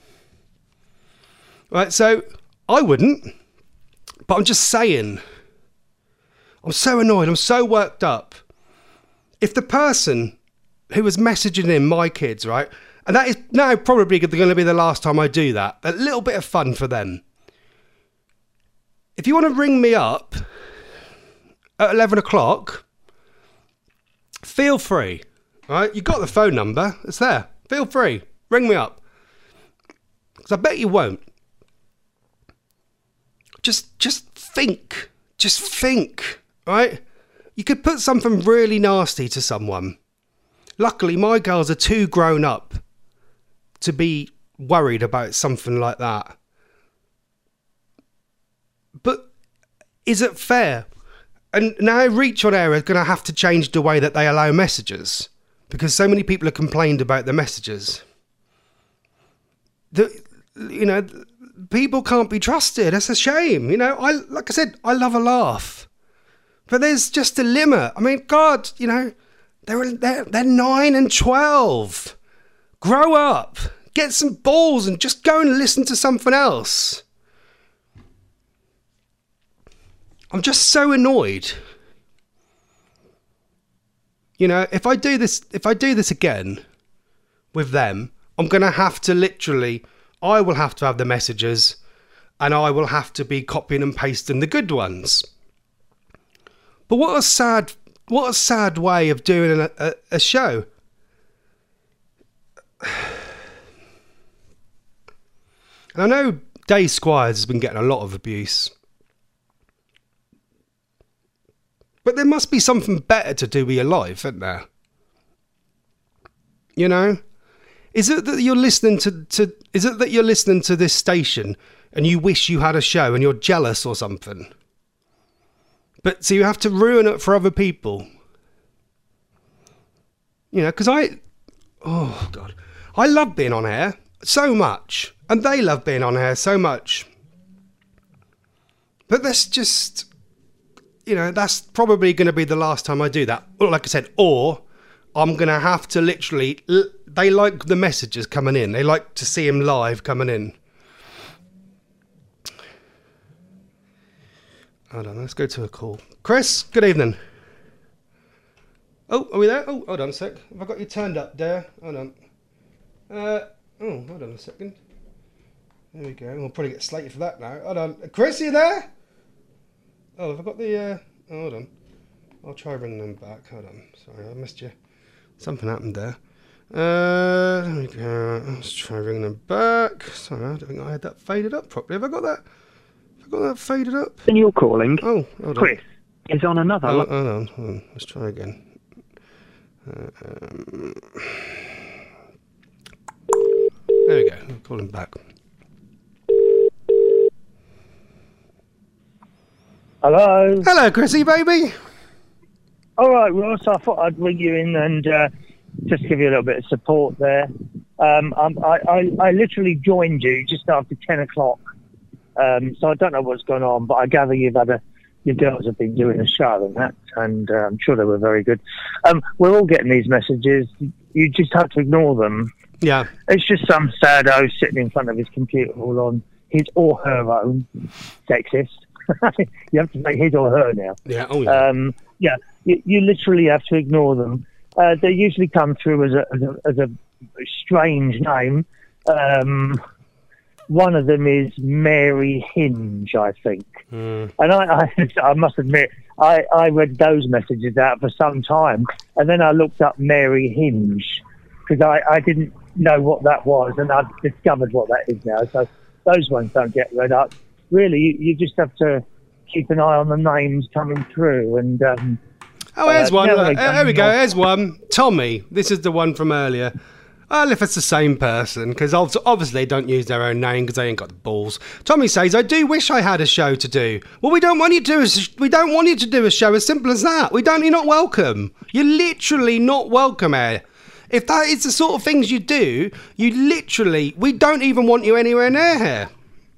Right, so I wouldn't, but I'm just saying, I'm so annoyed, I'm so worked up. If the person who was messaging in my kids, right, and that is now probably going to be the last time I do that, a little bit of fun for them. If you want to ring me up at eleven o'clock, feel free, right? You got the phone number, it's there. Feel free, ring me up. Because I bet you won't. Just, just think, just think, right? You could put something really nasty to someone. Luckily, my girls are too grown up to be worried about something like that. But is it fair? And now Reach On Air is going to have to change the way that they allow messages, because so many people have complained about the messages. The, you know, people can't be trusted. It's a shame. You know, I like I said, I love a laugh, but there's just a limit. I mean, God, you know, they're they're, they're nine and twelve. Grow up, get some balls, and just go and listen to something else. I'm just so annoyed. You know, if I do this, if I do this again with them, I'm going to have to literally, I will have to have the messages and I will have to be copying and pasting the good ones. But what a sad, what a sad way of doing a, a, a show. And I know Dave Squires has been getting a lot of abuse. But there must be something better to do with your life, isn't there? You know? Is it that you're listening to, to is it that you're listening to this station and you wish you had a show and you're jealous or something? But so you have to ruin it for other people. You know, because I, oh God, I love being on air so much. And they love being on air so much. But that's just, you know, that's probably going to be the last time I do that. Or like I said, or I'm going to have to literally, they like the messages coming in. They like to see him live coming in. Hold on, let's go to a call. Chris, good evening. Oh, are we there? Oh, hold on a sec. Have I got you turned up there? Hold on. Uh, oh, hold on a second. There we go. We'll probably get slated for that now. Hold on. Chris, are you there? Oh, have I got the... Uh, oh, hold on. I'll try bringing them back. Hold on. Sorry, I missed you. Something happened there. Uh, there we go. Let's try bringing them back. Sorry, I don't think I had that faded up properly. Have I got that? Have I got that faded up? And you're calling. Oh, hold on. Chris is on another... Oh, hold on, hold on. Let's try again. Uh, um, there we go. I'll call him back. Hello. Hello, Chrissy, baby. All right, Ross. I thought I'd ring you in and uh, just give you a little bit of support there. Um, um, I, I, I literally joined you just after ten o'clock, um, so I don't know what's going on, but I gather you've had a, your girls have been doing a show and that, and uh, I'm sure they were very good. Um, we're all getting these messages. You just have to ignore them. Yeah. It's just some saddo sitting in front of his computer all on his or her own. Sexist. You have to say his or her now. Yeah, oh yeah. Um, yeah, you, you literally have to ignore them. Uh, they usually come through as a, as a, as a strange name. Um, one of them is Mary Hinge, I think. Mm. And I, I, I must admit, I, I read those messages out for some time, and then I looked up Mary Hinge, because I, I didn't know what that was, and I've discovered what that is now. So those ones don't get read up. Really, you, you just have to keep an eye on the names coming through. And um, oh, here's uh, one. never Uh, again. there we go. Here's one. Tommy. This is the one from earlier. Well, if it's the same person, because obviously they don't use their own name because they ain't got the balls. Tommy says, "I do wish I had a show to do." Well, we don't want you to do. A, we don't want you to do a show. As simple as that. We don't. You're not welcome. You're literally not welcome here. If that is the sort of things you do, you literally. We don't even want you anywhere near here.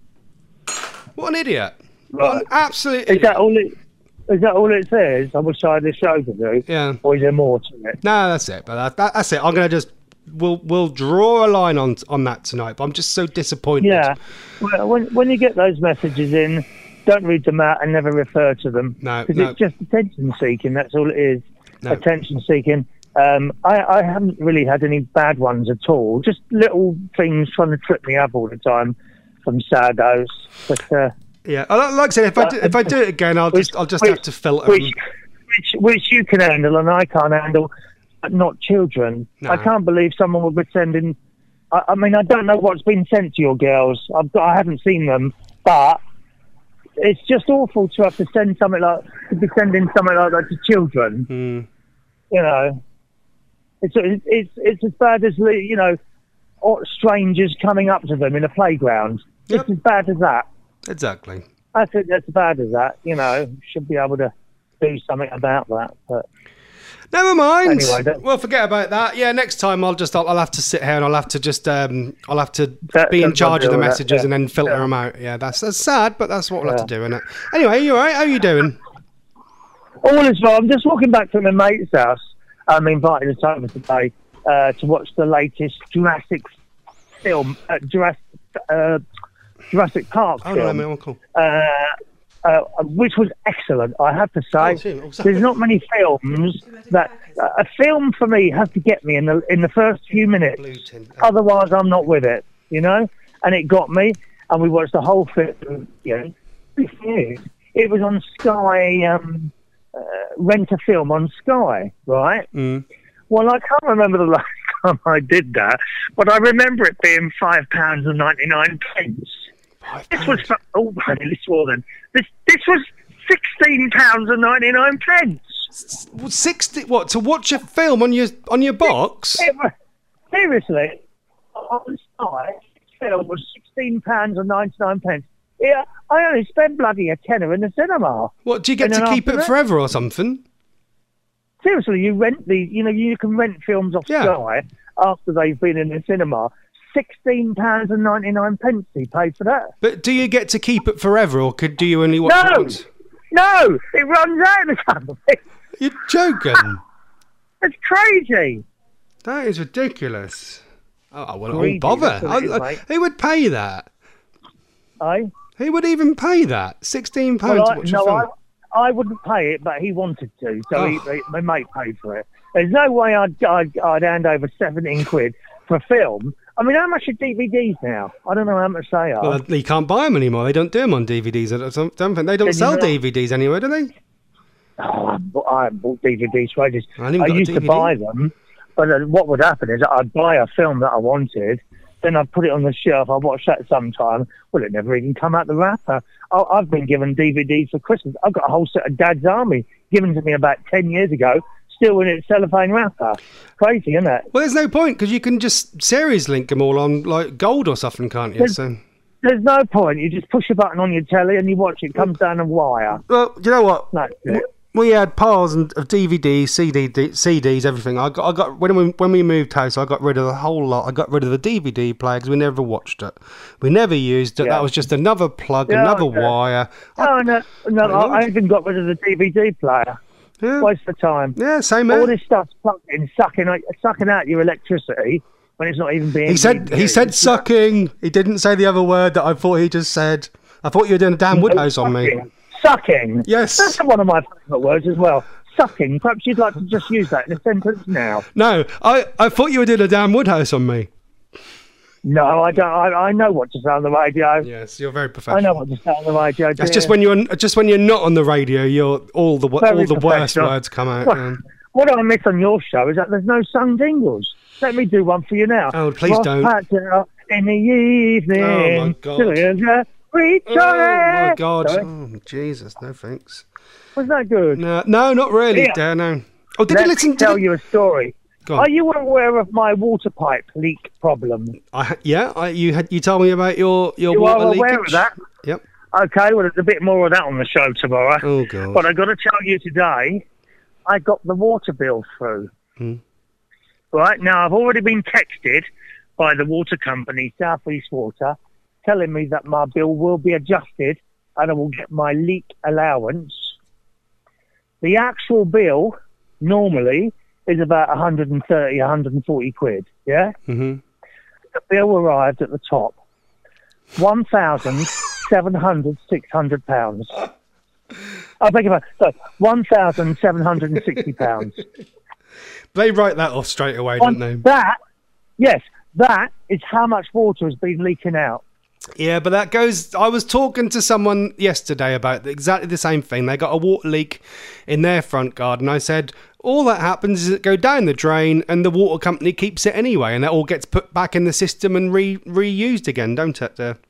What an idiot! What an absolute idiot. Is that all it? Is that all it says? I wish I had a show to do. Yeah. Or is there more to it? No, that's it. But that, that, that's it. I'm gonna just we'll we'll draw a line on on that tonight. But I'm just so disappointed. Yeah. Well, when when you get those messages in, don't read them out and never refer to them. No, because no. it's just attention seeking. That's all it is. No. Attention seeking. Um, I, I haven't really had any bad ones at all. Just little things trying to trip me up all the time from saddos. But uh, yeah, I- like I said, if I do, if I do it again, I'll just I'll just which- have to filter which, them. which, which you can handle and I can't handle, but not children. No. I can't believe someone would be sending. I, I mean, I don't know what's been sent to your girls. I've, I haven't seen them, but it's just awful to have to send something like to be sending something like that to children. Mm. You know, it's it's it's as bad as you know, or strangers coming up to them in a playground. Yep. It's as bad as that. Exactly. I think that's as bad as that. You know, should be able to do something about that. But Never mind. Anyway, that- well, forget about that. Yeah, next time I'll just I'll, I'll have to sit here and I'll have to just um I'll have to That- be in that's charge of what the I'll do, messages yeah. and then filter Yeah. them out. Yeah, that's that's sad, but that's what we'll have to Yeah. do, innit? Anyway, you all right? How you doing? all is well. I'm just walking back from my mate's house. I'm invited us over today uh, to watch the latest Jurassic film, uh, Jurassic uh, Jurassic Park Oh no, film. no, no, cool. uh, uh, which was excellent, I have to say. Oh, shit. Oh, sorry. There's not many films that uh, a film for me has to get me in the in the first few minutes. Blue tin. Otherwise, I'm not with it, you know. And it got me, and we watched the whole film. You know, it was on Sky. Um, uh, rent a film on Sky, right? Mm. Well, I can't remember the last time I did that, but I remember it being five pounds and ninety nine pence. Five This was pounds. for, oh, I nearly swore then. This this was sixteen pounds and ninety-nine pence. Sixty. What, to watch a film on your on your box? It was, seriously, on Sky, film was sixteen pounds and ninety-nine pence. Yeah, I only spent bloody a tenner in the cinema. What, do you get And to then keep it after that- forever or something? Seriously, you rent the, you know, you can rent films off Yeah. Sky after they've been in the cinema. Sixteen pounds and ninety-nine pence he paid for that. But do you get to keep it forever, or could do you only watch No! it once? No, it runs out in a couple of weeks. You're joking. It's crazy. That is ridiculous. Oh, I wouldn't Greedy, bother. that's what it is, I- I- mate. who would pay that? Aye? Who would even pay that? Sixteen pounds Well, to I, watch no, a film. I, I wouldn't pay it, but he wanted to, so Oh. he, he, my mate paid for it. There's no way I'd, I'd, I'd hand over seventeen quid for a film. I mean, how much are D V Ds now? I don't know how much they are. Well, you can't buy them anymore. They don't do them on D V Ds. I don't, don't think they don't Can you sell not? D V Ds anywhere, do they? Oh, I haven't bought, I haven't bought D V Ds for ages. I haven't even I got a used to D V D. buy them, but uh, what would happen is I'd buy a film that I wanted, then I'd put it on the shelf, I'd watch that sometime. Well, it never even come out the wrapper. I, I've been given D V Ds for Christmas. I've got a whole set of Dad's Army given to me about ten years ago, still in its cellophane wrapper. Crazy, isn't it? Well, there's no point because you can just series link them all on like gold or something, can't you? There's- So, There's no point. You just push a button on your telly and you watch it. Comes down a wire. well, you know what? That's it. We had piles and- of D V Ds, C D, C Ds, everything. I got, I got when we when we moved house, I got rid of the whole lot. I got rid of the D V D player because we never watched it. We never used it. Yeah. That was just another plug, Yeah, another okay. wire. Oh, no, no, My I, lord. I even got rid of the D V D player. Yeah. Waste of time. Yeah, same All here. this stuff's plugged in, sucking out, sucking out your electricity when it's not even being. He said he used. said sucking. He didn't say the other word that I thought he just said. I thought you were doing a Dan Woodhouse on me. Sucking. Sucking. Yes. That's one of my favourite words as well. Sucking. Perhaps you'd like to just use that in a sentence now. No, I, I thought you were doing a Dan Woodhouse on me. No, I don't. I, I know what to say on the radio. Yes, you're very professional. I know what to say on the radio. That's dear. just when you're just when you're not on the radio. You're all the wo- Very all the worst professional. words come out. What, um, what I miss on your show is that there's no sung jingles. Let me do one for you now. Oh, please Ross don't. Patel in the evening. Oh, my God. Sylvia, reach Oh on my it. God! Sorry? Oh, Jesus, no thanks. Was that good? No, no, not really. Yeah. Dan, no. Oh, did Let you listen me tell to? you a story. Go on. Are you aware of my water pipe leak problem? I, ha- yeah, I, you had you told me about your your You water are leakage. aware of that? Yep. Okay, well, there's a bit more of that on the show tomorrow. Oh God. But I got to tell you today, I got the water bill through. Hmm. Right now, I've already been texted by the water company, South East Water, telling me that my bill will be adjusted and I will get my leak allowance. The actual bill normally is about one hundred thirty, one hundred forty quid. Yeah. Mm-hmm. The bill arrived at the top, one thousand seven hundred, six hundred pounds. I beg your pardon. So, one thousand seven hundred sixty pounds. They write that off straight away, don't they? That, yes, that is how much water has been leaking out. Yeah, but that goes. I was talking to someone yesterday about exactly the same thing. They got a water leak in their front garden. I said, all that happens is it go down the drain and the water company keeps it anyway, and that all gets put back in the system and re reused again, don't it? There.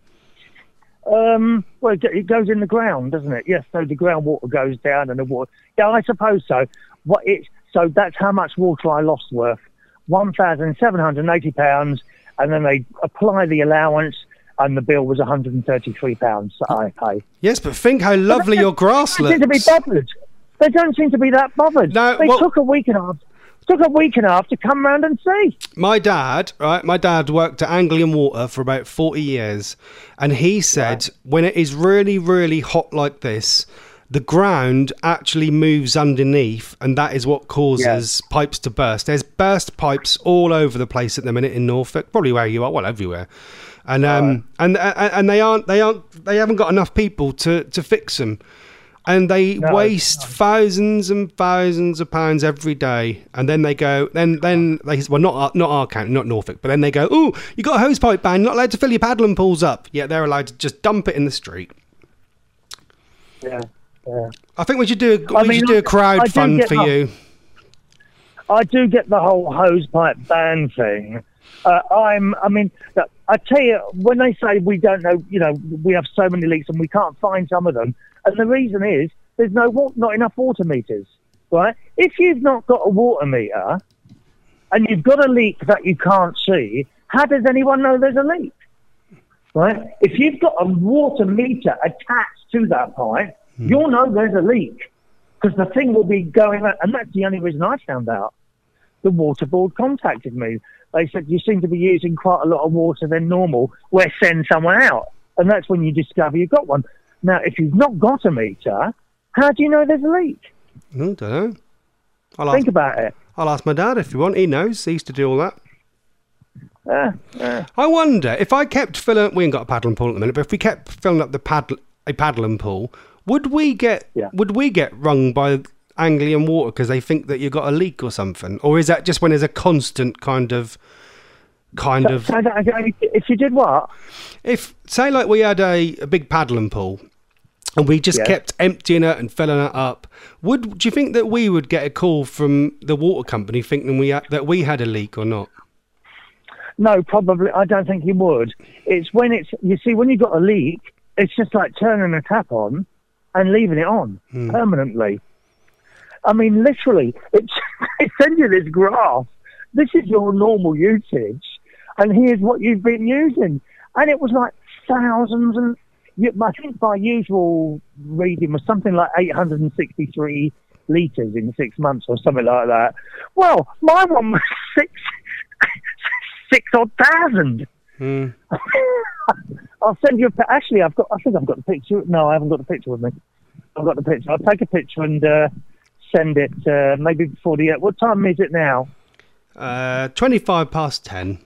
Um, well, it it goes in the ground, doesn't it? Yes, so the groundwater goes down and the water... Yeah, I suppose so. What it, so that's how much water I lost worth. one thousand seven hundred eighty pounds, and then they apply the allowance, and the bill was one hundred thirty-three pounds that I pay. Yes, but think how lovely your grass They don't seem to be looks. bothered. They don't seem to be that bothered. No, they well- took a week and a half. Took a week and a half to come round and see. My dad, right? My dad worked at Anglian Water for about forty years, and he said when it is really, really hot like this, the ground actually moves underneath, and that is what causes pipes to burst. There's burst pipes all over the place at the minute in Norfolk, probably where you are, well, everywhere. And um, and, and and they aren't they aren't they haven't got enough people to to fix them. And they No, waste thousands and thousands of pounds every day, and then they go, then then they well not our- not our county, not Norfolk, but then they go, oh, you got a hose pipe ban, you're not allowed to fill your paddling pools up. Yeah, they're allowed to just dump it in the street. Yeah, yeah. I think we should do a, I we mean, should do I- a crowd I do fund get for that. you. I do get the whole hose pipe ban thing. Uh, I'm, I mean, look, I tell you, when they say we don't know, you know, we have so many leaks and we can't find some of them, and the reason is there's no wa- not enough water meters, right? If you've not got a water meter and you've got a leak that you can't see, how does anyone know there's a leak? Right? If you've got a water meter attached to that pipe, Hmm. you'll know there's a leak because the thing will be going on. And that's the only reason I found out. The water board contacted me. They said, you seem to be using quite a lot of water than normal. We'll send someone out. And that's when you discover you've got one. Now, if you've not got a meter, how do you know there's a leak? I don't know. I'll Think ask, about it. I'll ask my dad if you want. He knows. He used to do all that. Uh, uh. I wonder if I kept filling. We ain't got a paddling pool at the minute, but if we kept filling up the paddle, a paddling pool, would we get? Yeah. Would we get rung by Anglian Water because they think that you got a leak or something, or is that just when there's a constant kind of, kind So, of? so that, again, if you did what? If say like we had a, a big paddling pool, and we just Yeah. kept emptying it and filling it up, would do you think that we would get a call from the water company thinking we had, that we had a leak or not? No, probably. I don't think you would. It's when it's, you see, when you've got a leak, it's just like turning a tap on and leaving it on Hmm. permanently. I mean, literally, it's, they send you this graph. This is your normal usage, and here's what you've been using. And it was like thousands, and you- I think my usual reading was something like eight hundred sixty-three litres in six months or something like that. Well, my one was six, six odd thousand. Hmm. I'll send you a pi- actually I've got I think I've got the picture. No, I haven't got the picture with me. I've got the picture. I'll take a picture and uh, send it uh, maybe before the uh, what time is it now? Uh, twenty-five past ten.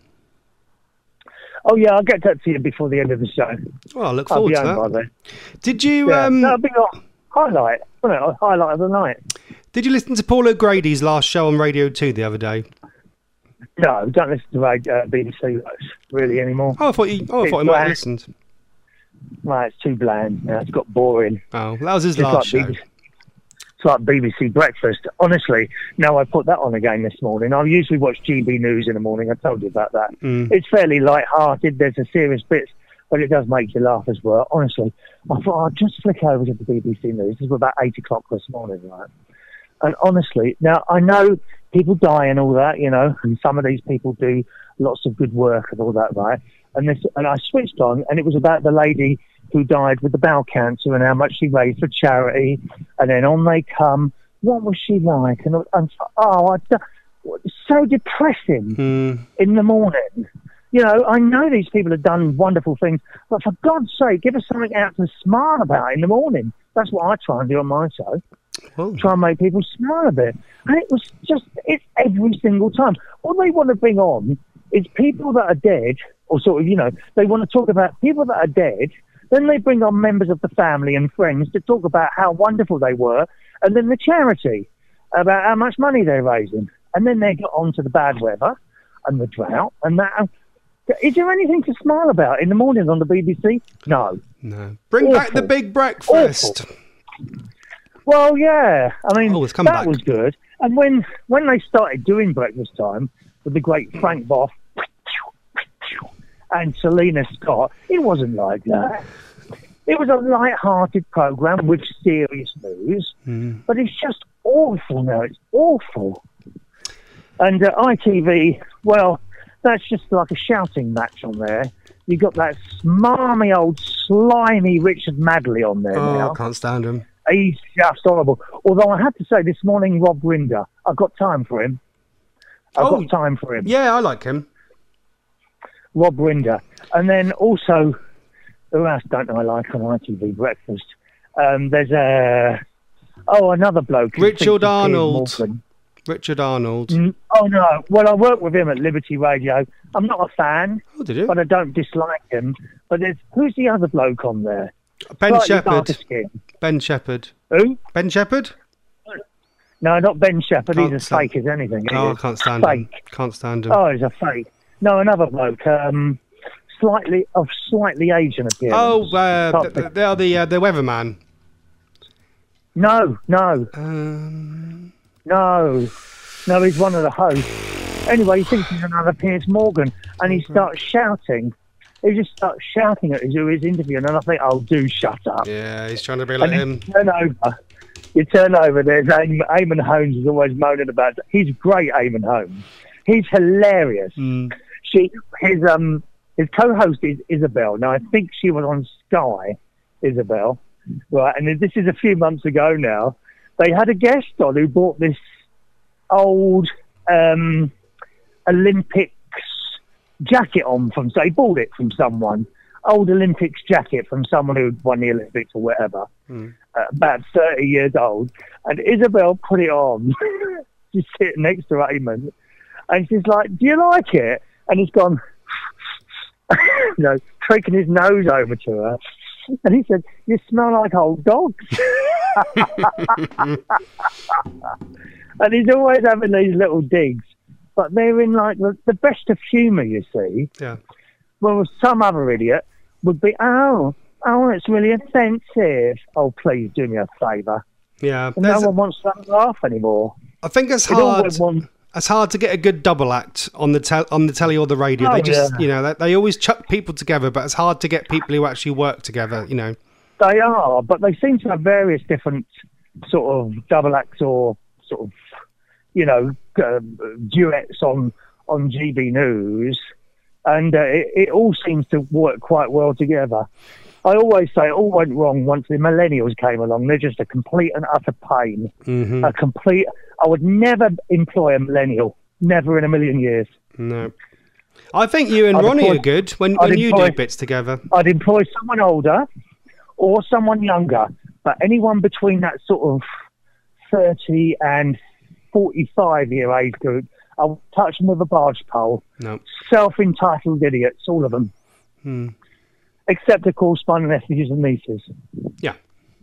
Oh yeah, I'll get that to you before the end of the show. Well, I look I'll forward be to home by that. then. Did you Yeah, um? that'll be a highlight, wasn't it? A highlight of the night. Did you listen to Paul O'Grady's last show on Radio Two the other day? No, don't listen to uh, B B C really anymore. Oh, I thought you. Oh, I It's thought you might have bland. listened. Right, it's too bland. Now, it's got boring. Oh, that was his It's last like show. B B C It's like B B C Breakfast. Honestly, no, I put that on again this morning. I usually watch G B News in the morning. I told you about that. Mm. It's fairly light-hearted. There's a serious bits, but it does make you laugh as well. Honestly, I thought I'd just flick over to the B B C News. This was about eight o'clock this morning, right? And honestly, now I know people die and all that, you know, and some of these people do lots of good work and all that, right? And this, and I switched on, and it was about the lady who died with the bowel cancer and how much she raised for charity. And then on they come. What was she like? And, and oh, I, it's so depressing Hmm. in the morning. You know, I know these people have done wonderful things, but for God's sake, give us something out to smile about in the morning. That's what I try and do on my show. Oh. Try and make people smile a bit. And it was just, it's every single time. All they want to bring on is people that are dead, or sort of, you know, they want to talk about people that are dead. Then they bring on members of the family and friends to talk about how wonderful they were. And then the charity, about how much money they're raising. And then they get on to the bad weather and the drought and that. Is there anything to smile about in the morning on the B B C? No. No. Bring Awful. back the big breakfast. Awful. Well, yeah. I mean, Oh, it's come that back. was good. And when when they started doing breakfast time with the great Frank Boff and Selena Scott, it wasn't like that. It was a light-hearted programme with serious news, Mm. but it's just awful now. It's awful. And uh, I T V, well, that's just like a shouting match on there. You got that smarmy old slimy Richard Madley on there Oh, now. I can't stand him. He's just horrible. Although I have to say, this morning, Rob Rinder, I've got time for him. I've Oh, got time for him. Yeah, I like him. Rob Rinder. And then also, who else don't I like on I T V Breakfast? Um, there's a, oh, another bloke. who thinks he's Richard Piers Arnold. Morgan. Richard Arnold. Mm, oh, no. Well, I work with him at Liberty Radio. I'm not a fan, Oh, did you? but I don't dislike him. But there's, who's the other bloke on there? Ben Slightly Shepherd. darker skin. Ben Shepherd. Who? Ben Shepherd? No, not Ben Shepherd. He's Can't as stand- fake as anything. He Oh, I is. can't stand him. Fake. Can't stand him. Oh, he's a fake. No, another bloke. Um, slightly of slightly Asian appearance. Oh, uh, Can't th- think- th- they are the uh, the weatherman. No, no, Um, no, no. He's one of the hosts. Anyway, he thinks he's another Piers Morgan, and he starts shouting he just starts shouting at us who he's interviewing, and I think, oh, do shut up. Yeah, he's trying to be like and him. You turn over, you turn over, there's Eamon, Eamon Holmes is always moaning about it. He's great, Eamon Holmes. He's hilarious. Mm. She, his um, his co-host is Isabel. Now, I think she was on Sky, Isabel, right? And this is a few months ago now. They had a guest on who bought this old um, Olympics jacket on from, so he bought it from someone, old Olympics jacket from someone who won the Olympics or whatever, Mm. uh, about thirty years old. And Isabel put it on, she's sitting next to Eamon, and she's like, do you like it? And he's gone, you know, taking his nose over to her. And he said, you smell like old dogs. And he's always having these little digs. But they're in like the, the best of humour, you see. Yeah. Well, some other idiot would be, oh, oh, it's really offensive. Oh, please do me a favour. Yeah. And no one wants to laugh anymore. I think it's It all hard. went one- It's hard to get a good double act on the tel- on the telly or the radio. Oh, they just, yeah. you know, they, they always chuck people together, but it's hard to get people who actually work together. You know. They are, but they seem to have various different sort of double acts or sort of, you know, uh, duets on on G B News, and uh, it, it all seems to work quite well together. I always say it all went wrong once the millennials came along. They're just a complete and utter pain. Mm-hmm. A complete. I would never employ a millennial. Never in a million years. No. I think you and I'd Ronnie employ- are good when, I'd when you employ- do bits together. I'd employ someone older or someone younger, but anyone between that sort of thirty and forty-five year age group, I would touch them with a barge pole. No. Self-entitled idiots, all of them. Hmm. Except, of course, my nephews and nieces. Yeah.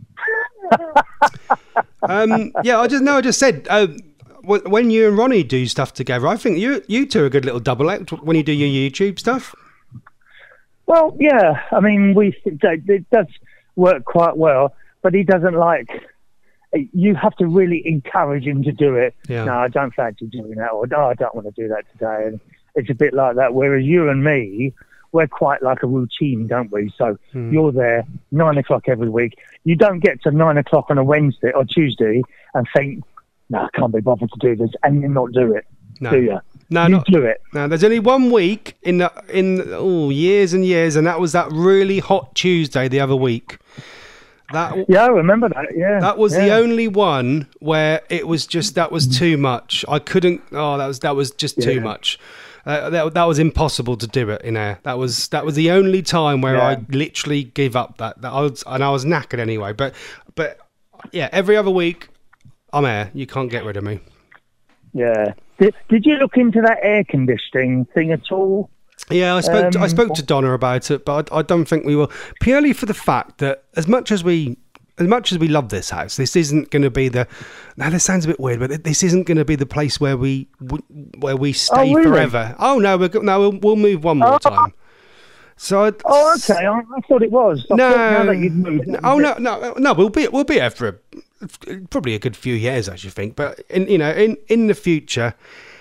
um, yeah, I just no, I just said uh, wh- when you and Ronnie do stuff together, I think you you two are a good little double act when you do your YouTube stuff. Well, yeah, I mean, we it does work quite well, but he doesn't like. You have to really encourage him to do it. Yeah. No, I don't fancy doing that, or no, I don't want to do that today. And it's a bit like that. Whereas you and me, we're quite like a routine, don't we? So Hmm. you're there nine o'clock every week. You don't get to nine o'clock on a Wednesday or Tuesday and think, "No, I can't be bothered to do this," and you not do it, No. do you? No, you not do it. No, there's only one week in the, in oh years and years, and that was that really hot Tuesday the other week. That Yeah, I remember that. Yeah, that was the yeah. only one where it was just that was too much. I couldn't. Oh, that was that was just too Yeah. much. Uh, that that was impossible to do it in air. That was that was the only time where Yeah. I literally gave up. That that I was, and I was knackered anyway. But but yeah, every other week I'm air. You can't get rid of me. Yeah. Did, did you look into that air conditioning thing at all? Yeah, I spoke. to, I Um, spoke to Donna about it, but I, I don't think we will. Purely for the fact that as much as we, as much as we love this house, this isn't going to be the. Now this sounds a bit weird, but this isn't going to be the place where we where we stay Oh, really? forever. Oh no, we're go- no, we'll, we'll move one more Oh. time. So I, Oh, okay. I, I thought it was. I No, thought now that you'd moved. no, oh no, no, no. We'll be we'll be here for a, probably a good few years, I should think. But in you know, in in the future,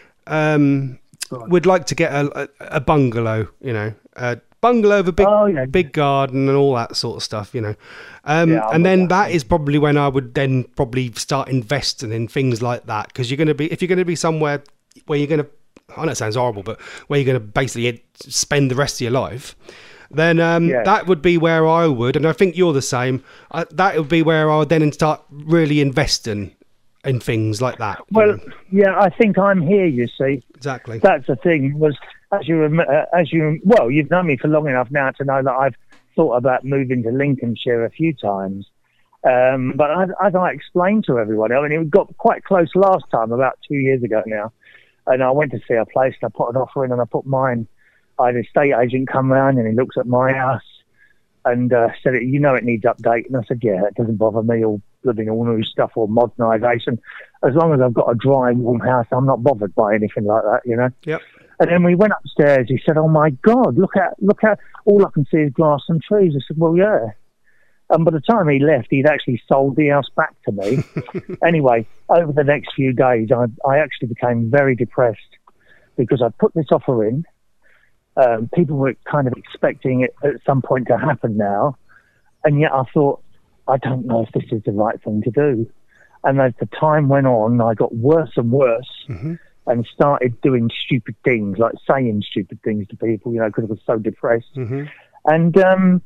um, we'd like to get a, a, a bungalow. You know, a bungalow with a big Oh, yeah. big garden and all that sort of stuff. You know, um, Yeah, I'm and with then that. that is probably when I would then probably start investing in things like that, because you're going to be if you're going to be somewhere where you're going to. I know it sounds horrible, but where you're going to basically spend the rest of your life. Then um, Yeah. that would be where I would, and I think you're the same. Uh, that would be where I would then start really investing in things like that. you Well, know. yeah, I think I'm here. You see, exactly. that's the thing. Was as you rem- uh, as you well, you've known me for long enough now to know that I've thought about moving to Lincolnshire a few times. Um, but as, as I explained to everyone, I mean, it got quite close last time, about two years ago now, and I went to see a place and I put an offer in and I put mine. I had an estate agent come round and he looks at my house and uh, said, you know, it needs updating. And I said, yeah, it doesn't bother me, all living all new stuff or modernisation. As long as I've got a dry, warm house, I'm not bothered by anything like that, you know. Yep. And then we went upstairs. He said, oh my God, look at, look at, all I can see is glass and trees. I said, well, yeah. And by the time he left, he'd actually sold the house back to me. Anyway, over the next few days, I, I actually became very depressed because I put this offer in. Um, people were kind of expecting it at some point to happen now. And yet I thought, I don't know if this is the right thing to do. And as the time went on, I got worse and worse Mm-hmm. and started doing stupid things, like saying stupid things to people, you know, because I was so depressed. Mm-hmm. And um,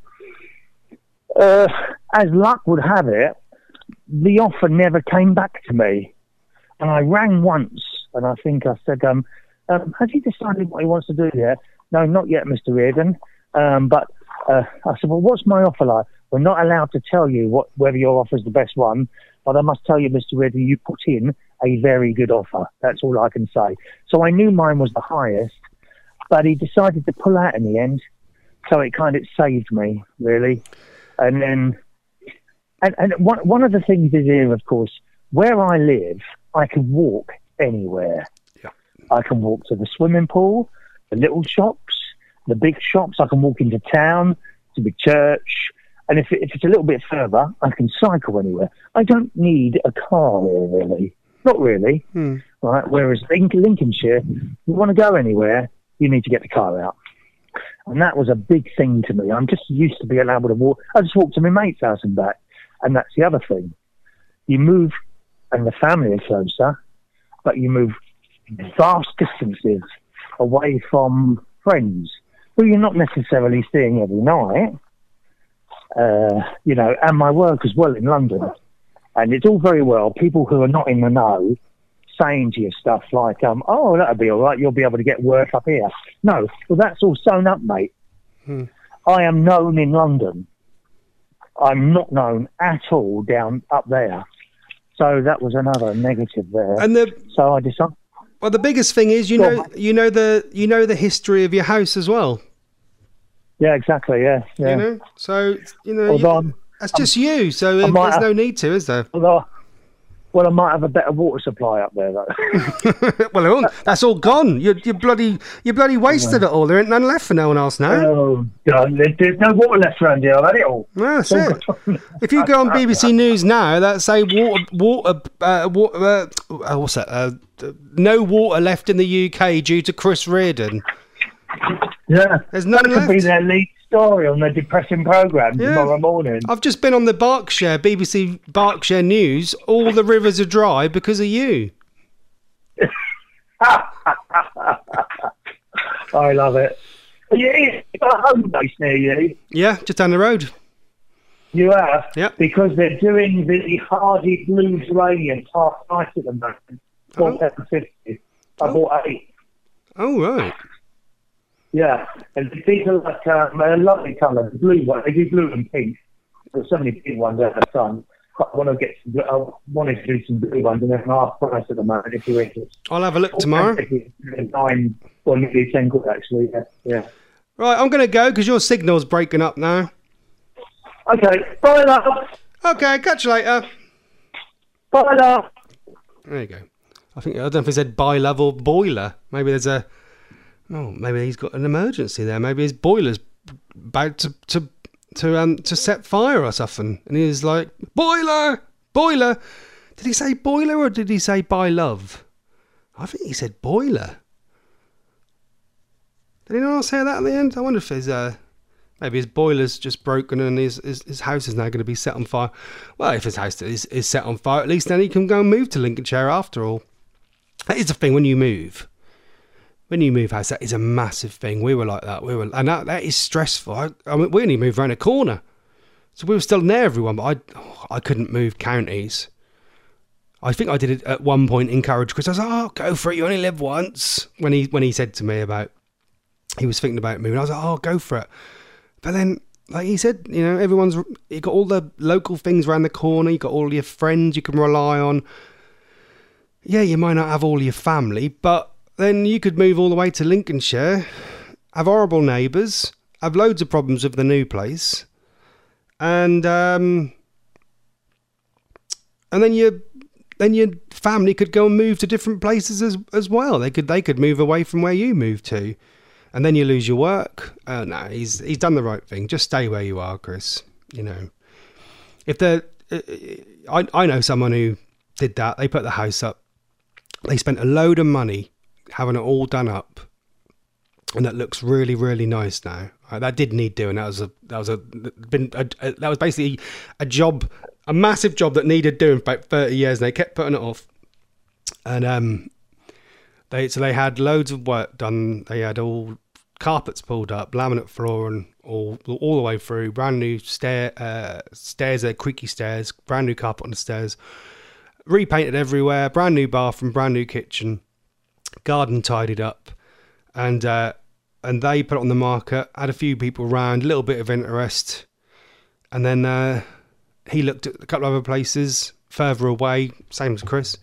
uh, as luck would have it, the offer never came back to me. And I rang once, and I think I said, um, um, has he decided what he wants to do yet? No, not yet, Mister Reardon. Um, but uh, I said, well, what's my offer like? We're not allowed to tell you what whether your offer's the best one, but I must tell you, Mister Reardon, you put in a very good offer. That's all I can say. So I knew mine was the highest, but he decided to pull out in the end. So it kind of saved me, really. And then, and, and one, one of the things is here, of course, where I live, I can walk anywhere. Yeah. I can walk to the swimming pool, the little shops, the big shops. I can walk into town, to the church. And if, it, if it's a little bit further, I can cycle anywhere. I don't need a car here, really. Not really. Hmm. Right? Whereas in Lincolnshire, you want to go anywhere, you need to get the car out. And that was a big thing to me. I'm just used to being able to walk. I just walked to my mate's house and back. And that's the other thing. You move, and the family are closer, but you move vast distances away from friends who you're not necessarily seeing every night. Uh, you know, and my work as well in London. And it's all very well, people who are not in the know saying to you stuff like, um, oh, that'll be all right, you'll be able to get work up here. No, well, that's all sewn up, mate. Hmm. I am known in London. I'm not known at all down up there. So that was another negative there. And the so I decided. Well, the biggest thing is you Go know on. you know the you know the history of your house as well. Yeah, exactly. Yeah, yeah. You know, so you know Although you, I'm- that's just you. So I uh, might there's have- no need to, is there? Although, well, I might have a better water supply up there, though. Well, all- that's all gone. You you bloody you bloody wasted it all. There ain't none left for no one else now. Oh, God, there- there's no water left around here. I've had it all. No, that's it. If you go on B B C News now, that say water, water, uh, water uh, uh, what's that? Uh, no water left in the U K due to Chris Reardon. Yeah, There's none that could left. be their lead story on the depressing programme Yeah. tomorrow morning. I've just been on the Berkshire, B B C Berkshire News. All the rivers are dry because of you. I love it. Yeah, you've got a home base near you. Yeah, just down the road. You have? Yep. Because they're doing the Hardy Blues Radiant half price at the moment. four seven fifty. I bought eight. Oh, right. Yeah, and these are like um, a lovely colour, the blue one. They do blue and pink. There's so many pink ones at the time. I want to get some, I wanted to do some blue ones, and they're half price at the moment if you're interested. I'll have a look tomorrow. Nine, well, nearly ten quid actually. Yeah, yeah. Right, I'm going to go because your signal's breaking up now. Okay, bye, love. Okay, catch you later. Bye, love. There you go. I think I don't know if he said bi-level boiler. Maybe there's a. Oh, maybe he's got an emergency there. Maybe his boiler's about to to to um to set fire or something, and he's like, boiler, boiler. Did he say boiler or did he say by love? I think he said boiler. Did anyone else hear that at the end? I wonder if his uh maybe his boiler's just broken and his his, his house is now going to be set on fire. Well, if his house is, is set on fire, at least then he can go and move to Lincolnshire after all. That is the thing when you move. When you move house, that is a massive thing. We were like that. We were, and that, that is stressful. I, I mean, we only moved around a corner, so we were still near everyone. But I, oh, I couldn't move counties. I think I did it at one point. Encourage Chris. I was like, "Oh, go for it. You only live once." When he when he said to me about he was thinking about moving, I was like, "Oh, go for it." But then, like he said, you know, everyone's you got all the local things around the corner. You got all your friends you can rely on. Yeah, you might not have all your family, but then you could move all the way to Lincolnshire, have horrible neighbours, have loads of problems with the new place, and um, and then your then your family could go and move to different places as as well. They could they could move away from where you moved to, and then you lose your work. Oh no, he's he's done the right thing. Just stay where you are, Chris. You know, if the I I know someone who did that. They put the house up. They spent a load of money having it all done up, and that looks really, really nice now. Uh, that did need doing. That was a that was a been a, a, that was basically a job, a massive job that needed doing for about thirty years, and they kept putting it off. And um, they so they had loads of work done. They had all carpets pulled up, laminate floor, and all all the way through. Brand new stair uh, stairs, there, creaky stairs. Brand new carpet on the stairs. Repainted everywhere. Brand new bathroom. Brand new kitchen. Garden tidied up, and uh, and they put it on the market. Had a few people around, a little bit of interest, and then uh, he looked at a couple of other places further away. Same as Chris.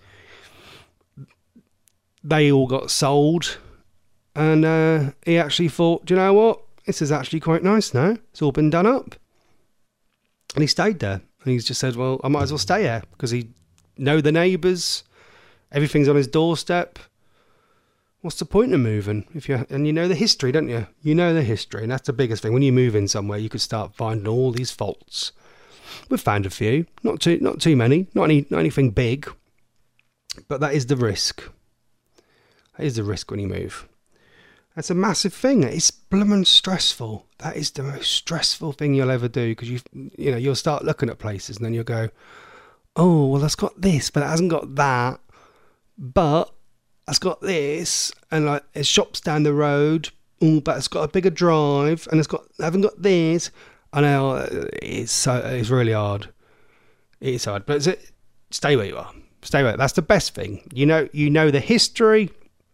They all got sold. And uh, he actually thought, do you know what? This is actually quite nice now. It's all been done up. And he stayed there. And he's just said, well, I might as well stay here because he know the neighbours. Everything's on his doorstep. What's the point of moving? If you And you know the history, don't you? You know the history. And that's the biggest thing. When you move in somewhere, you could start finding all these faults. We've found a few. Not too, not too many. Not, any, not anything big. But that is the risk. That is the risk when you move. That's a massive thing. It's blooming stressful. That is the most stressful thing you'll ever do because you, you know, you'll start looking at places and then you'll go, oh, well, that's got this, but it hasn't got that. But that's got this, and like there's shops down the road. Oh, but it's got a bigger drive, and it's got I haven't got this. I know it's so it's really hard. It's hard, but it's, stay where you are. Stay where. That's the best thing. You know, you know the history.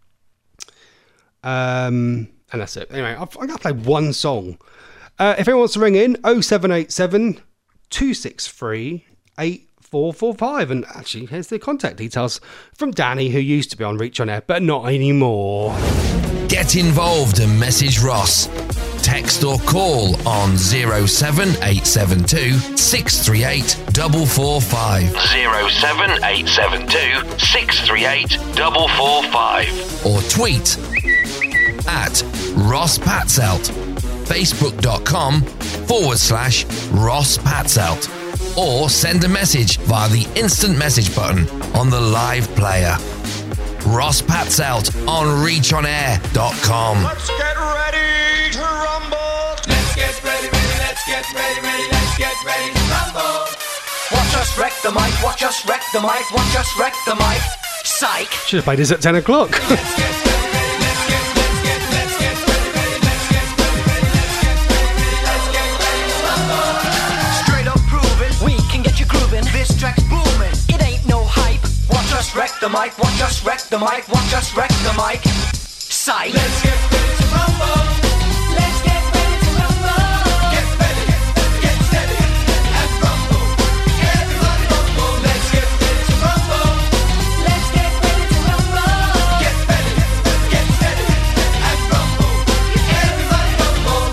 Um, and that's it. Anyway, I've, I'm going to play one song. Uh, if anyone wants to ring in, oh seven eight seven, two six three, eight four four five. And actually, here's the contact details from Danny, who used to be on Reach On Air, but not anymore. Get involved and message Ross. Text or call on oh seven eight seven two, six three eight, four four five. oh seven eight seven two, six three eight, four four five. Or tweet at Ross Patzelt. Facebook.com forward slash Ross Patzelt. Or send a message via the instant message button on the live player. Ross Patzelt on reach on air dot com. Let's get ready to rumble. Let's get ready, ready, let's get ready, ready, let's get ready to rumble. Watch us wreck the mic, watch us wreck the mic, watch us wreck the mic. Psych. Should have played this at ten o'clock. This track's booming, it ain't no hype. Watch us wreck the mic, watch us wreck the mic, watch us wreck the mic. Psych. Let's get ready to rumble. Let's get ready to rumble. Get ready, get steady, and rumble. Everybody rumble. Let's get ready to rumble. Let's get ready to rumble. Get ready, get steady, and rumble. Everybody rumble.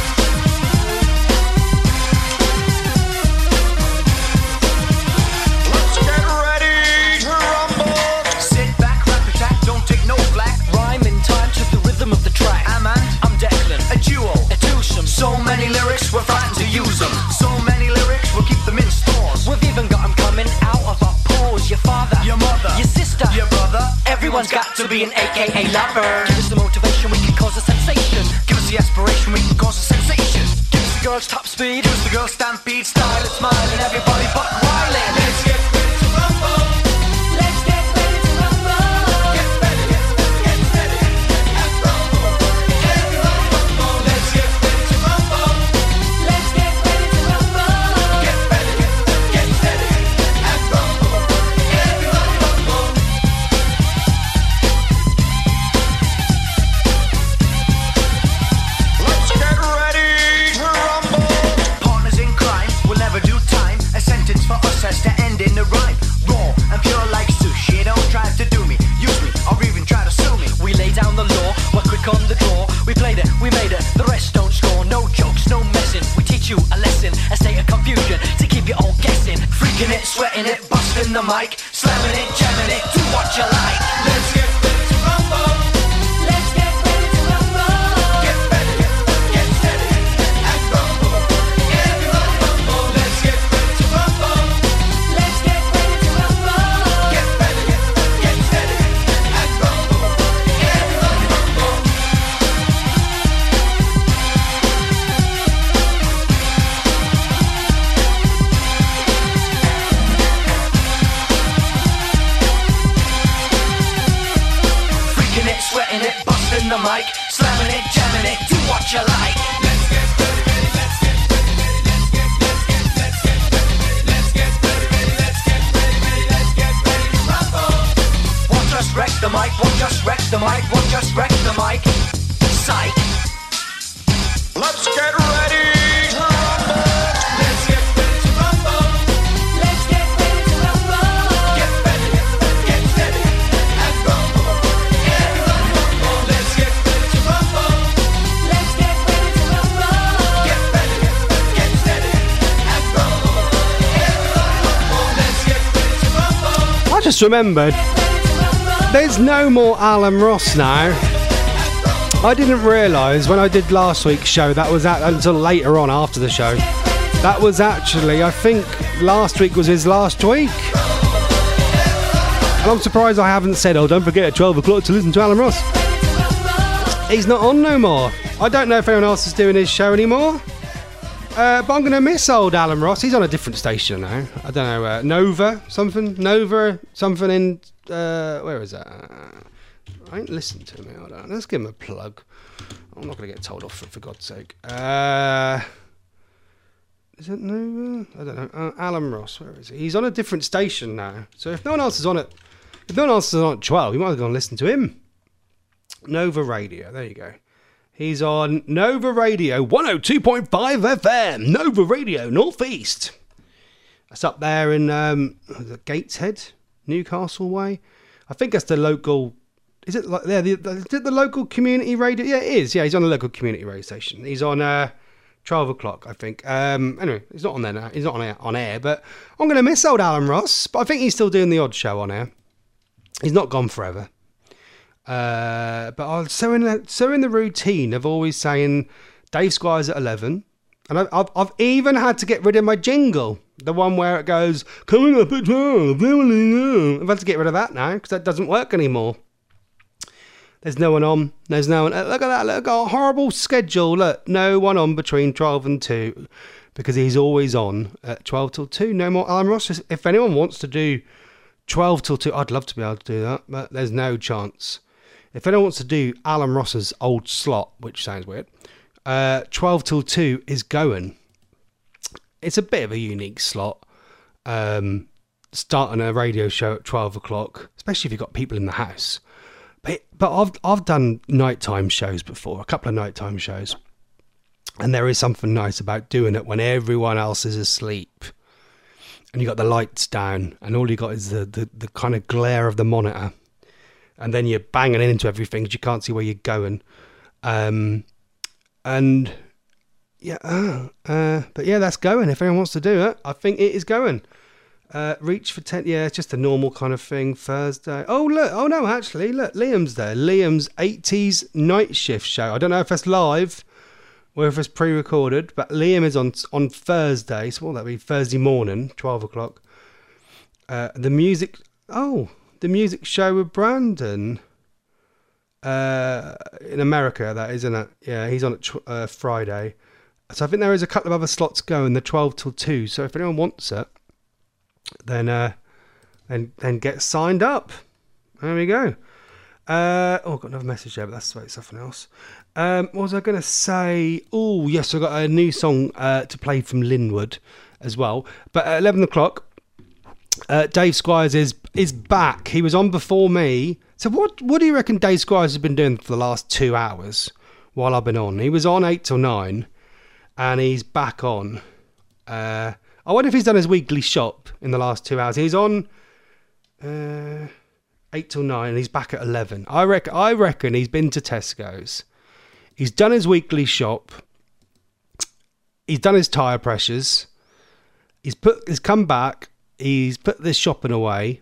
Let's get ready to rumble. Sit back, rap attack, don't take no black. Rhyme in time to the rhythm of the track. I'm Ant, I'm Declan, a duo, a twosome. So many lyrics, we're frightened to use them. So many lyrics, we'll keep them in stores. We've even got them coming out of our pores. Your father, your mother, your sister, your brother. Everyone's got to be an A K A lover. Give us the motivation, we can cause a sensation. Give us the aspiration, we can cause a sensation. Give us the girls top speed, give us the girls stampede. Style and smile and everybody buck wildin'. Let's get ready to rumble. Let's get ready to rumble. Get ready, get steady, and rumble. Everybody rumble. Let's get ready to rumble. Let's get ready to rumble. Get ready, get steady, and rumble. Everybody rumble. Let's get ready to rumble. Partners in crime will never do time. A sentence for us has to end in a rhyme. Raw and pure like sushi. Don't try to do me, use me, or even try to sue me. We lay down the law, we're quick on the draw. We played it, we made it, the rest don't score. No jokes, no messing. We teach you a lesson, a state of confusion to keep you all guessing. Freaking it, sweating it, busting the mic, slamming it, jamming it, do what you like. Let's get ready to rumble. Let's get ready to rumble. Get ready, get steady, and rumble. Everybody rumble. Let's get ready to rumble. Let's get ready to rumble. Get ready, get steady, and rumble. Everybody rumble. sweating it, busting the mic, slamming it, jamming it, do what you like. Let's get ready, ready, let's get ready, ready, let's get, let's get, let's get ready, ready, let's get ready, ready, let's get ready, ready, let's get ready to rumble. One just wreck the mic, one just wreck the mic, one just wreck the mic. Psych. Let's get ready to rumble. Let's get ready to rumble. Let's get ready to rumble. Get ready, get ready, and rumble. Everyone rumble. Let's get ready to rumble. Let's get ready to rumble. Get ready, get ready, and rumble. Everyone rumble. Let's get ready to rumble. I just remembered there's no more Alan Ross now. I didn't realise when I did last week's show that was at, until later on after the show. That was actually, I think last week was his last week. And I'm surprised I haven't said, oh, don't forget at twelve o'clock to listen to Alan Ross. He's not on no more. I don't know if anyone else is doing his show anymore. Uh, but I'm going to miss old Alan Ross. He's on a different station now. I don't know, uh, Nova something? Nova something in, uh, where is that? Uh, I ain't listened to him. Hold on. Let's give him a plug. I'm not going to get told off for, for God's sake. Uh, is it Nova? I don't know. Uh, Alan Ross, where is he? He's on a different station now. So if no one else is on it, if no one else is on at twelve, you might have gone and listen to him. Nova Radio. There you go. He's on Nova Radio one oh two point five F M. Nova Radio Northeast. That's up there in um, Gateshead, Newcastle way. I think that's the local. Is it like there? The, the, is it the local community radio? Yeah, it is. Yeah, he's on a local community radio station. He's on uh, twelve o'clock, I think. Um, anyway, he's not on there now. He's not on air, on air. But I'm going to miss old Alan Ross. But I think he's still doing the odd show on air. He's not gone forever. Uh, but I'm so in the, so in the routine of always saying Dave Squires at eleven, and I've, I've I've even had to get rid of my jingle, the one where it goes coming up at twelve. I've had to get rid of that now because that doesn't work anymore. There's no one on. There's no one. Look at that. Look, got a horrible schedule. Look, no one on between twelve and two because he's always on at twelve till two. No more Alan Ross. If anyone wants to do twelve till two, I'd love to be able to do that, but there's no chance. If anyone wants to do Alan Ross's old slot, which sounds weird, uh, twelve till two is going. It's a bit of a unique slot. Um, starting a radio show at twelve o'clock, especially if you've got people in the house. But, but I've I've done nighttime shows before, a couple of nighttime shows. And there is something nice about doing it when everyone else is asleep. And you got the lights down and all you got is the, the, the kind of glare of the monitor. And then you're banging into everything because you can't see where you're going. Um, and yeah, uh, uh, but yeah, that's going. If anyone wants to do it, I think it is going. Uh, reach for ten. Yeah, it's just a normal kind of thing. Thursday. Oh look. Oh no, actually, look. Liam's there. Liam's eighties night shift show. I don't know if it's live or if it's pre-recorded, but Liam is on on Thursday. So what will that be? Thursday morning, twelve o'clock. Uh, the music. Oh. The music show with Brandon uh, in America, that isn't it? Yeah, he's on it tw- uh, Friday. So I think there is a couple of other slots going, the twelve till two. So if anyone wants it, then uh, then then get signed up. There we go. Uh, oh, I've got another message there, but that's about something else. Um, what was I going to say? Oh, yes, I've got a new song uh, to play from Linwood as well. But at eleven o'clock, Uh, Dave Squires is is back. He was on before me. So what what do you reckon Dave Squires has been doing for the last two hours while I've been on? He was on eight till nine, and he's back on. Uh, I wonder if he's done his weekly shop in the last two hours. He's on uh, eight till nine, and he's back at eleven. I reckon I reckon he's been to Tesco's. He's done his weekly shop. He's done his tyre pressures. He's put. He's come back. He's put this shopping away,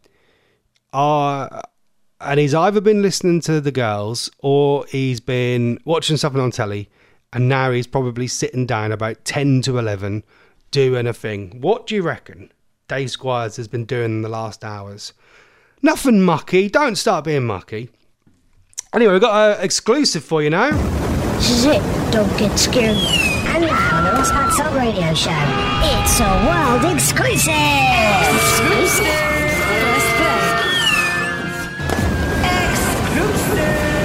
uh, and he's either been listening to the girls or he's been watching something on telly, and now he's probably sitting down about ten to eleven doing a thing. What do you reckon Dave Squires has been doing in the last hours? Nothing mucky. Don't start being mucky. Anyway, we've got an exclusive for you now. This is it. Don't get scared. And now on the Ross Hot Salt Radio Show, it's a world exclusive! Exclusive! First play. Exclusive!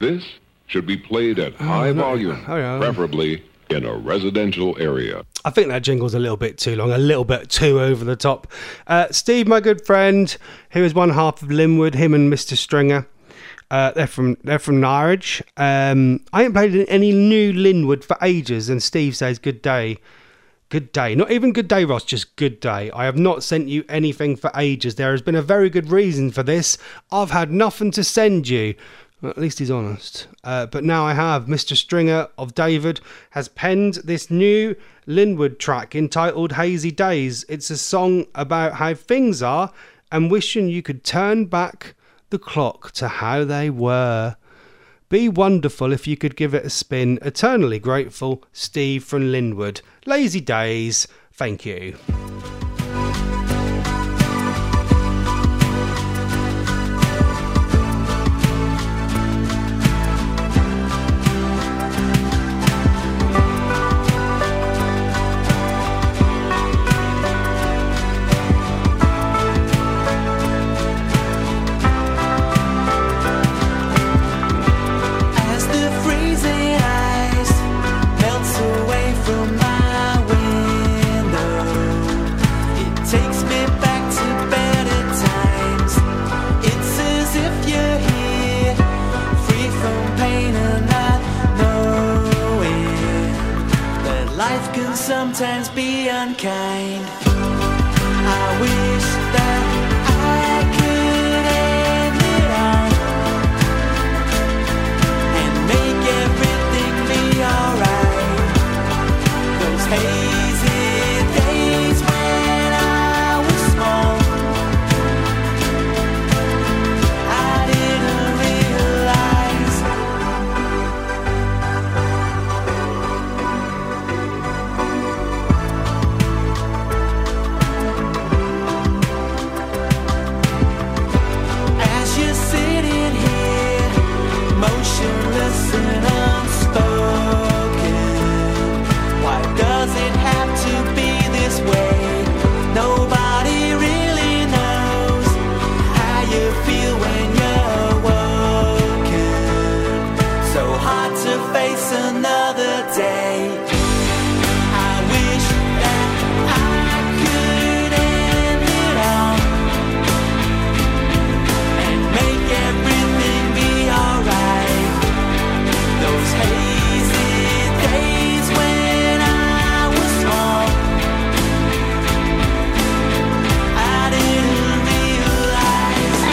This should be played at high no. volume, Oh, yeah. preferably in a residential area. I think that jingle's a little bit too long, a little bit too over the top. Uh, Steve, my good friend, who is one half of Linwood, him and Mister Stringer, uh, they're from they're from Norwich. Um, I ain't played any new Linwood for ages, and Steve says, good day. Good day. Not even good day, Ross, just good day. I have not sent you anything for ages. There has been a very good reason for this. I've had nothing to send you. Well, at least he's honest. Uh, but now I have. Mister Stringer of David has penned this new Linwood track entitled Hazy Days. It's a song about how things are and wishing you could turn back the clock to how they were. Be wonderful if you could give it a spin. Eternally grateful, Steve from Linwood. Lazy Days. Thank you. As the freezing ice melts away from my window, it takes me back to better times. It's as if you're here, free from pain and not knowing that life can sometimes be unkind. I wish that I could end it all and make everything be alright. Those hazy days when I was small, I didn't realize. As you're sitting here, motionless and unspoken, why does it have to be this way? Nobody really knows how you feel when you're woken. So hard to face another day. I wish that I could end it all and make everything be alright. Those hazy days when I was small, I didn't realize.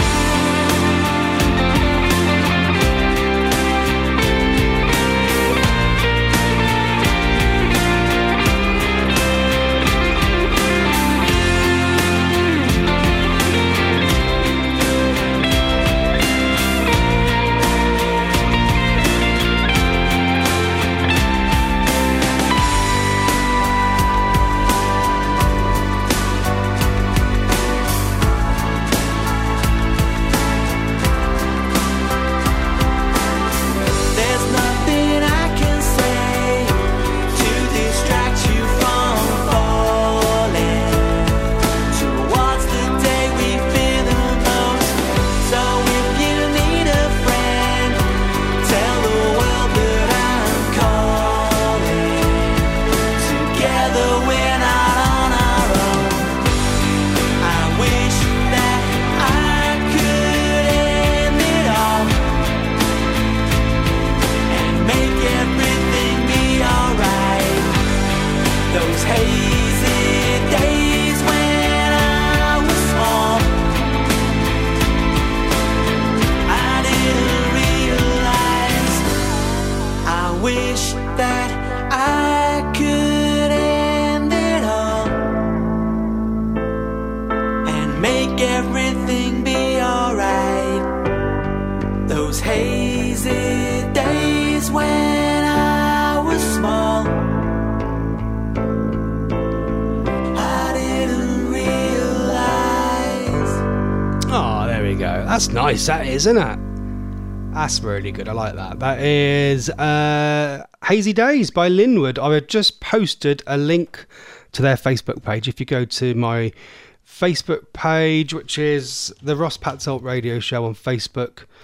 There's nothing I can say to distract you from falling towards the day we fear the most. So if you need a friend, tell the world that I'm calling. Together we're not on our own. I wish that I could end it all and make everything be alright. Those hazy days when I was small, I didn't realize. I wish that I could end it all and make everything be alright. Those hazy days when I was small, I didn't realize. Oh, there we go. That's nice, that is, isn't it? That's really good. I like that. That is uh, Hazy Days by Linwood. I had just posted a link to their Facebook page. If you go to my Facebook page, which is the Ross Patzelt Radio Show on Facebook,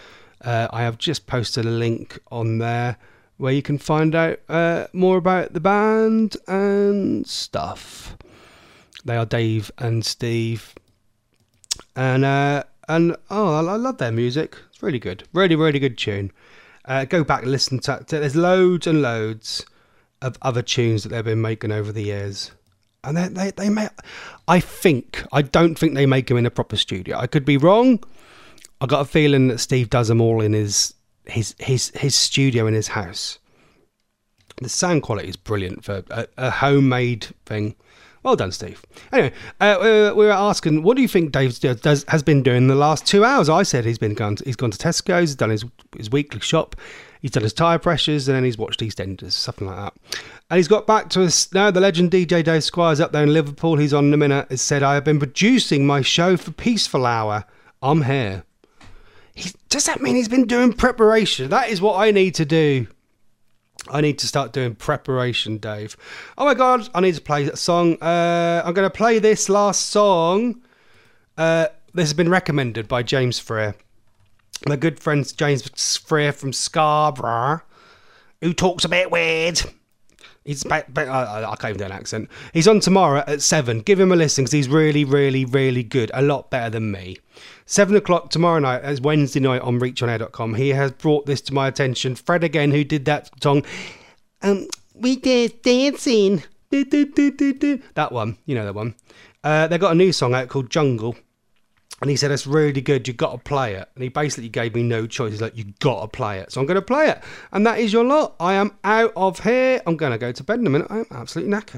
Uh, I have just posted a link on there where you can find out uh, more about the band and stuff. They are Dave and Steve. And, uh, and oh, I, I love their music. It's really good. Really, really good tune. Uh, go back and listen to, to there's loads and loads of other tunes that they've been making over the years. And they, they, they make, I think, I don't think they make them in a proper studio. I could be wrong. I got a feeling that Steve does them all in his his his his studio in his house. The sound quality is brilliant for a, a homemade thing. Well done, Steve. Anyway, uh, we, were, we were asking, what do you think Dave does, has been doing the last two hours? I said he's been gone. To, he's gone to Tesco's. He's done his his weekly shop. He's done his tyre pressures, and then he's watched EastEnders, something like that. And he's got back to us now. The legend D J Dave Squires up there in Liverpool. He's on in a minute. Has said, I have been producing my show for Peaceful Hour. I'm here. He, does that mean he's been doing preparation? That is what I need to do. I need to start doing preparation, Dave. Oh my God, I need to play a song. Uh, I'm going to play this last song. Uh, this has been recommended by James Freer. My good friend James Freer from Scarborough, who talks a bit weird. He's ba- ba- I, I can't even do an accent. He's on tomorrow at seven. Give him a listen because he's really, really, really good. A lot better than me. Seven o'clock tomorrow night, as Wednesday night on reach on air dot com. He has brought this to my attention. Fred again, who did that song. Um, we did dancing. Do, do, do, do, do. That one, you know that one. Uh, they got a new song out called Jungle. And he said, it's really good, you've got to play it. And he basically gave me no choice. He's like, you've got to play it. So I'm going to play it. And that is your lot. I am out of here. I'm going to go to bed in a minute. I am absolutely knackered.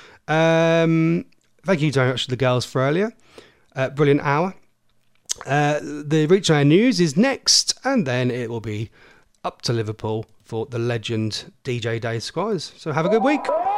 Um, thank you very much to the girls for earlier. Uh, brilliant hour. Uh, the Reach On Air news is next. And then it will be up to Liverpool for the legend D J Dave Squires. So have a good week.